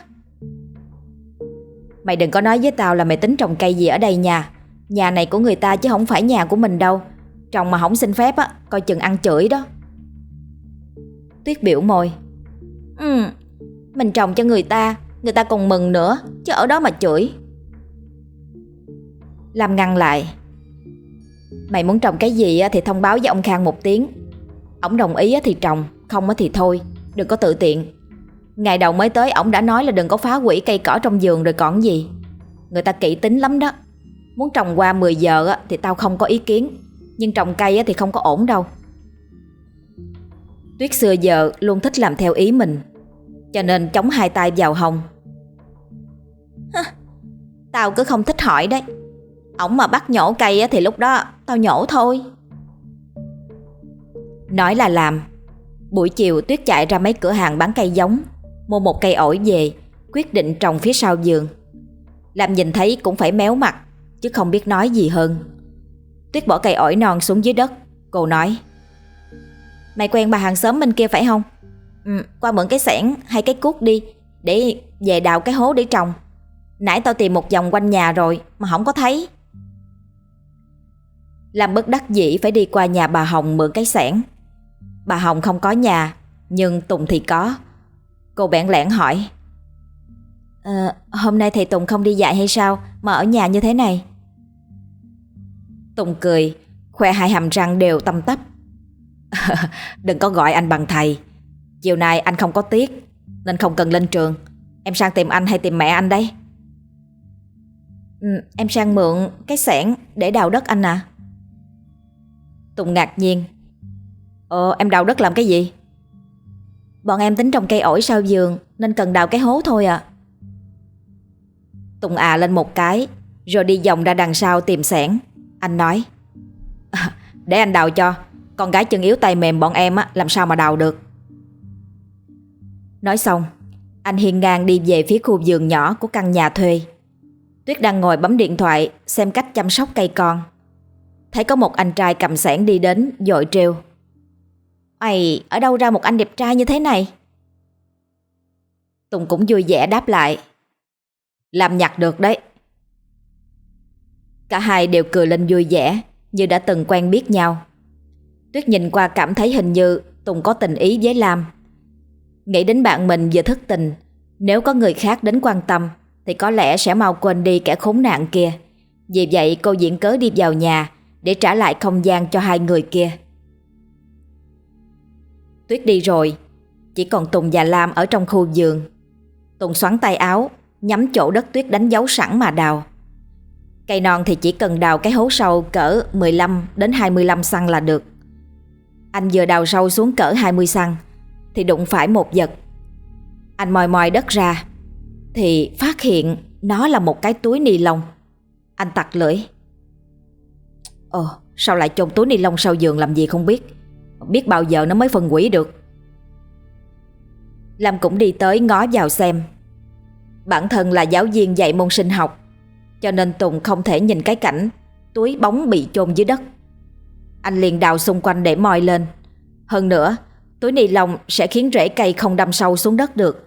Mày đừng có nói với tao là mày tính trồng cây gì ở đây nha. Nhà này của người ta chứ không phải nhà của mình đâu. Trồng mà không xin phép á, coi chừng ăn chửi đó. Tuyết biểu môi: Mình trồng cho người ta còn mừng nữa, chứ ở đó mà chửi. Lam ngăn lại: Mày muốn trồng cái gì thì thông báo với ông Khang một tiếng. Ổng đồng ý thì trồng, không thì thôi. Đừng có tự tiện. Ngày đầu mới tới ổng đã nói là đừng có phá hủy cây cỏ trong vườn rồi còn gì. Người ta kỹ tính lắm đó. Muốn trồng qua 10 giờ thì tao không có ý kiến, nhưng trồng cây thì không có ổn đâu. Tuyết xưa giờ luôn thích làm theo ý mình, cho nên chống hai tay vào hông. Tao cứ không thích hỏi đấy. Ổng mà bắt nhổ cây thì lúc đó tao nhổ thôi. Nói là làm. Buổi chiều Tuyết chạy ra mấy cửa hàng bán cây giống, mua một cây ổi về, quyết định trồng phía sau vườn. Lam nhìn thấy cũng phải méo mặt, chứ không biết nói gì hơn. Tuyết bỏ cây ổi non xuống dưới đất. Cô nói: Mày quen bà hàng xóm bên kia phải không? Qua mượn cái xẻng hay cái cuốc đi, để về đào cái hố để trồng. Nãy tao tìm một vòng quanh nhà rồi mà không có thấy. Lam bất đắc dĩ phải đi qua nhà bà Hồng mượn cái xẻng. Bà Hồng không có nhà, nhưng Tùng thì có. Cô bẽn lẽn hỏi: Hôm nay thầy Tùng không đi dạy hay sao mà ở nhà như thế này? Tùng cười, khoe hai hàm răng đều tăm tắp. Đừng có gọi anh bằng thầy. Chiều nay anh không có tiết nên không cần lên trường. Em sang tìm anh hay tìm mẹ anh đây? Em sang mượn cái xẻng để đào đất anh à. Tùng ngạc nhiên: Em đào đất làm cái gì? Bọn em tính trồng cây ổi sau vườn nên cần đào cái hố thôi à. Tùng lên một cái, rồi đi vòng ra đằng sau tìm xẻng. Anh nói: Để anh đào cho. Con gái chân yếu tay mềm bọn em làm sao mà đào được. Nói xong, anh hiên ngang đi về phía khu vườn nhỏ của căn nhà thuê. Tuyết đang ngồi bấm điện thoại xem cách chăm sóc cây con. Thấy có một anh trai cầm xẻng đi đến, vội trêu: Ây, ở đâu ra một anh đẹp trai như thế này? Tùng cũng vui vẻ đáp lại: Làm nhặt được đấy. Cả hai đều cười lên vui vẻ, như đã từng quen biết nhau. Tuyết nhìn qua cảm thấy hình như Tùng có tình ý với Lam. Nghĩ đến bạn mình vừa thất tình, nếu có người khác đến quan tâm thì có lẽ sẽ mau quên đi kẻ khốn nạn kia. Vì vậy cô diễn cớ đi vào nhà để trả lại không gian cho hai người kia. Tuyết đi rồi, chỉ còn Tùng và Lam ở trong khu vườn. Tùng xoắn tay áo, nhắm chỗ đất Tuyết đánh dấu sẵn mà đào. Cây non thì chỉ cần đào cái hố sâu cỡ 15 đến 25 xăng là được. Anh vừa đào sâu xuống cỡ 20 xăng thì đụng phải một vật. Anh moi moi đất ra thì phát hiện nó là một cái túi ni lông. Anh tặc lưỡi: Sao lại chôn túi ni lông sau giường làm gì không biết. Biết bao giờ nó mới phân hủy được. Lam cũng đi tới ngó vào xem. Bản thân là giáo viên dạy môn sinh học, cho nên Tùng không thể nhìn cái cảnh túi bóng bị chôn dưới đất. Anh liền đào xung quanh để moi lên. Hơn nữa, túi ni lông sẽ khiến rễ cây không đâm sâu xuống đất được.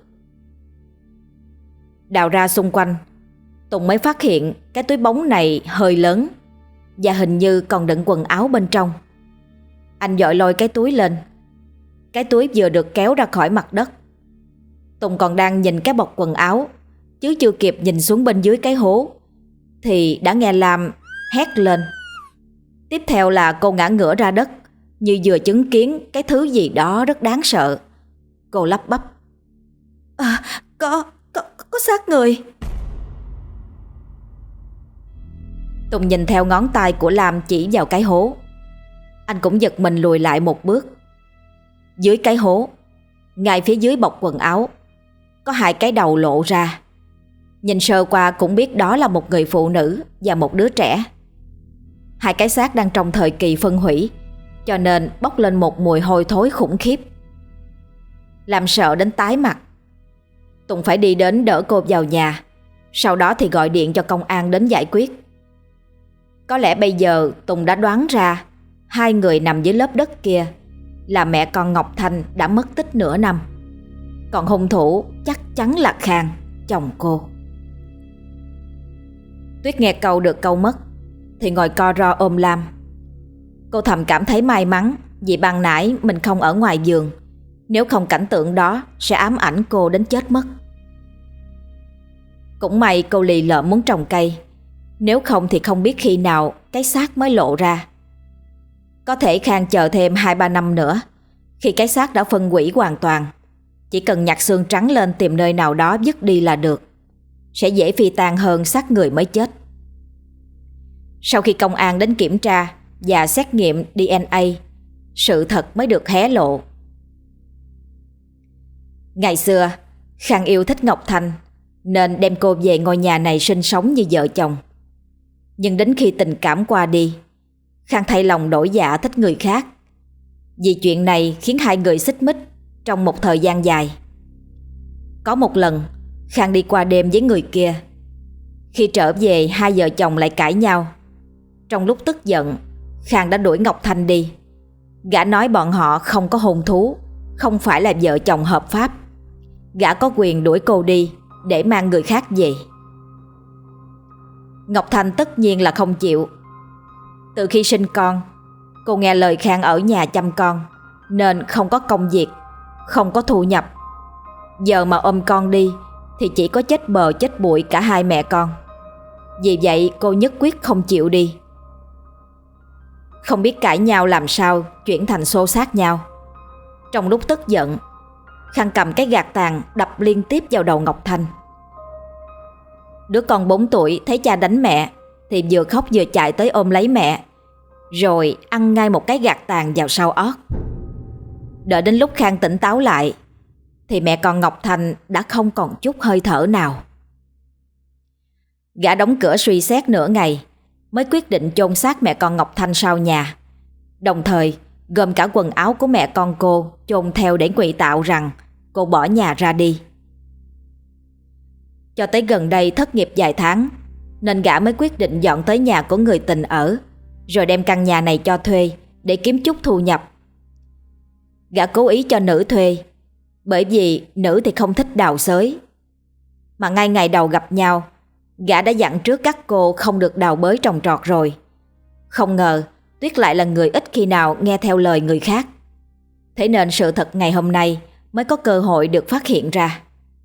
Đào ra xung quanh, Tùng mới phát hiện cái túi bóng này hơi lớn và hình như còn đựng quần áo bên trong. Anh vội lôi cái túi lên. Cái túi vừa được kéo ra khỏi mặt đất. Tùng còn đang nhìn cái bọc quần áo, chứ chưa kịp nhìn xuống bên dưới cái hố thì đã nghe Lam hét lên. Tiếp theo là cô ngã ngửa ra đất, như vừa chứng kiến cái thứ gì đó rất đáng sợ. Cô lắp bắp: Có xác người. Tùng nhìn theo ngón tay của Lam chỉ vào cái hố. Anh cũng giật mình lùi lại một bước. Dưới cái hố, ngay phía dưới bọc quần áo, có hai cái đầu lộ ra. Nhìn sơ qua cũng biết đó là một người phụ nữ và một đứa trẻ. Hai cái xác đang trong thời kỳ phân hủy, cho nên bốc lên một mùi hôi thối khủng khiếp. Làm sợ đến tái mặt. Tùng phải đi đến đỡ cô vào nhà, sau đó thì gọi điện cho công an đến giải quyết. Có lẽ bây giờ Tùng đã đoán ra hai người nằm dưới lớp đất kia là mẹ con Ngọc Thanh đã mất tích nửa năm. Còn hung thủ chắc chắn là Khang, chồng cô. Tuyết nghe câu được câu mất thì ngồi co ro ôm Lam. Cô thầm cảm thấy may mắn vì ban nãy mình không ở ngoài giường, nếu không cảnh tượng đó sẽ ám ảnh cô đến chết mất. Cũng may cô lì lợm muốn trồng cây, nếu không thì không biết khi nào cái xác mới lộ ra. Có thể Khang chờ thêm 2-3 năm nữa, khi cái xác đã phân hủy hoàn toàn, chỉ cần nhặt xương trắng lên tìm nơi nào đó vứt đi là được, sẽ dễ phi tang hơn xác người mới chết. Sau khi công an đến kiểm tra và xét nghiệm DNA, sự thật mới được hé lộ. Ngày xưa, Khang yêu thích Ngọc Thanh nên đem cô về ngôi nhà này sinh sống như vợ chồng. Nhưng đến khi tình cảm qua đi, Khang thay lòng đổi dạ thích người khác. Vì chuyện này khiến hai người xích mích trong một thời gian dài. Có một lần, Khang đi qua đêm với người kia. Khi trở về, hai vợ chồng lại cãi nhau. Trong lúc tức giận, Khang đã đuổi Ngọc Thanh đi. Gã nói bọn họ không có hôn thú, không phải là vợ chồng hợp pháp. Gã có quyền đuổi cô đi để mang người khác về. Ngọc Thanh tất nhiên là không chịu. Từ khi sinh con, cô nghe lời Khang ở nhà chăm con, nên không có công việc, không có thu nhập. Giờ mà ôm con đi thì chỉ có chết bờ chết bụi cả hai mẹ con. Vì vậy cô nhất quyết không chịu đi. Không biết cãi nhau làm sao chuyển thành xô xát nhau. Trong lúc tức giận, Khang cầm cái gạt tàn đập liên tiếp vào đầu Ngọc Thanh. Đứa con 4 tuổi thấy cha đánh mẹ thì vừa khóc vừa chạy tới ôm lấy mẹ, rồi ăn ngay một cái gạt tàn vào sau ót. Đợi đến lúc Khang tỉnh táo lại thì mẹ con Ngọc Thanh đã không còn chút hơi thở nào. Gã đóng cửa suy xét nửa ngày mới quyết định chôn xác mẹ con Ngọc Thanh sau nhà, đồng thời gom cả quần áo của mẹ con cô chôn theo để ngụy tạo rằng cô bỏ nhà ra đi. Cho tới gần đây thất nghiệp vài tháng nên gã mới quyết định dọn tới nhà của người tình ở, rồi đem căn nhà này cho thuê để kiếm chút thu nhập. Gã cố ý cho nữ thuê, bởi vì nữ thì không thích đào xới. Mà ngay ngày đầu gặp nhau, gã đã dặn trước các cô không được đào bới trồng trọt rồi. Không ngờ Tuyết lại là người ít khi nào nghe theo lời người khác. Thế nên sự thật ngày hôm nay mới có cơ hội được phát hiện ra.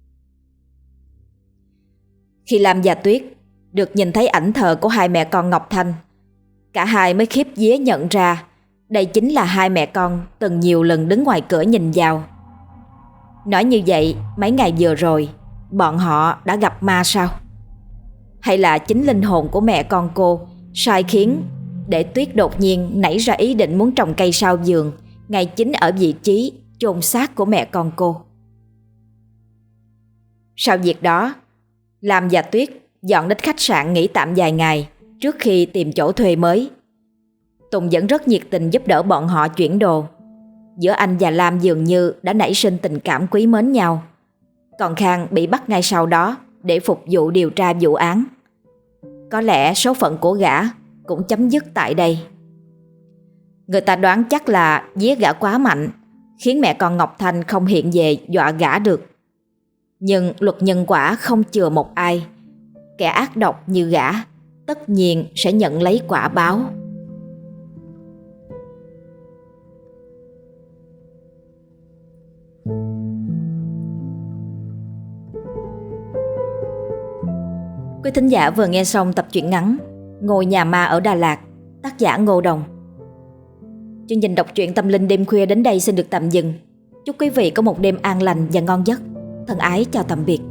Khi Lam và Tuyết được nhìn thấy ảnh thờ của hai mẹ con Ngọc Thanh, cả hai mới khiếp vía nhận ra đây chính là hai mẹ con từng nhiều lần đứng ngoài cửa nhìn vào. Nói như vậy, mấy ngày vừa rồi bọn họ đã gặp ma sao? Hay là chính linh hồn của mẹ con cô sai khiến để Tuyết đột nhiên nảy ra ý định muốn trồng cây sau giường, ngay chính ở vị trí chôn xác của mẹ con cô? Sau việc đó, Lam và Tuyết dọn đến khách sạn nghỉ tạm vài ngày trước khi tìm chỗ thuê mới. Tùng vẫn rất nhiệt tình giúp đỡ bọn họ chuyển đồ. Giữa anh và Lam dường như đã nảy sinh tình cảm quý mến nhau. Còn Khang bị bắt ngay sau đó để phục vụ điều tra vụ án. Có lẽ số phận của gã cũng chấm dứt tại đây. Người ta đoán chắc là vía gã quá mạnh, khiến mẹ con Ngọc Thanh không hiện về dọa gã được. Nhưng luật nhân quả không chừa một ai. Kẻ ác độc như gã tất nhiên sẽ nhận lấy quả báo. Quý thính giả vừa nghe xong tập truyện ngắn Ngôi nhà ma ở Đà Lạt, tác giả Ngô Đồng. Chương trình đọc truyện tâm linh đêm khuya đến đây xin được tạm dừng. Chúc quý vị có một đêm an lành và ngon giấc. Thân ái chào tạm biệt.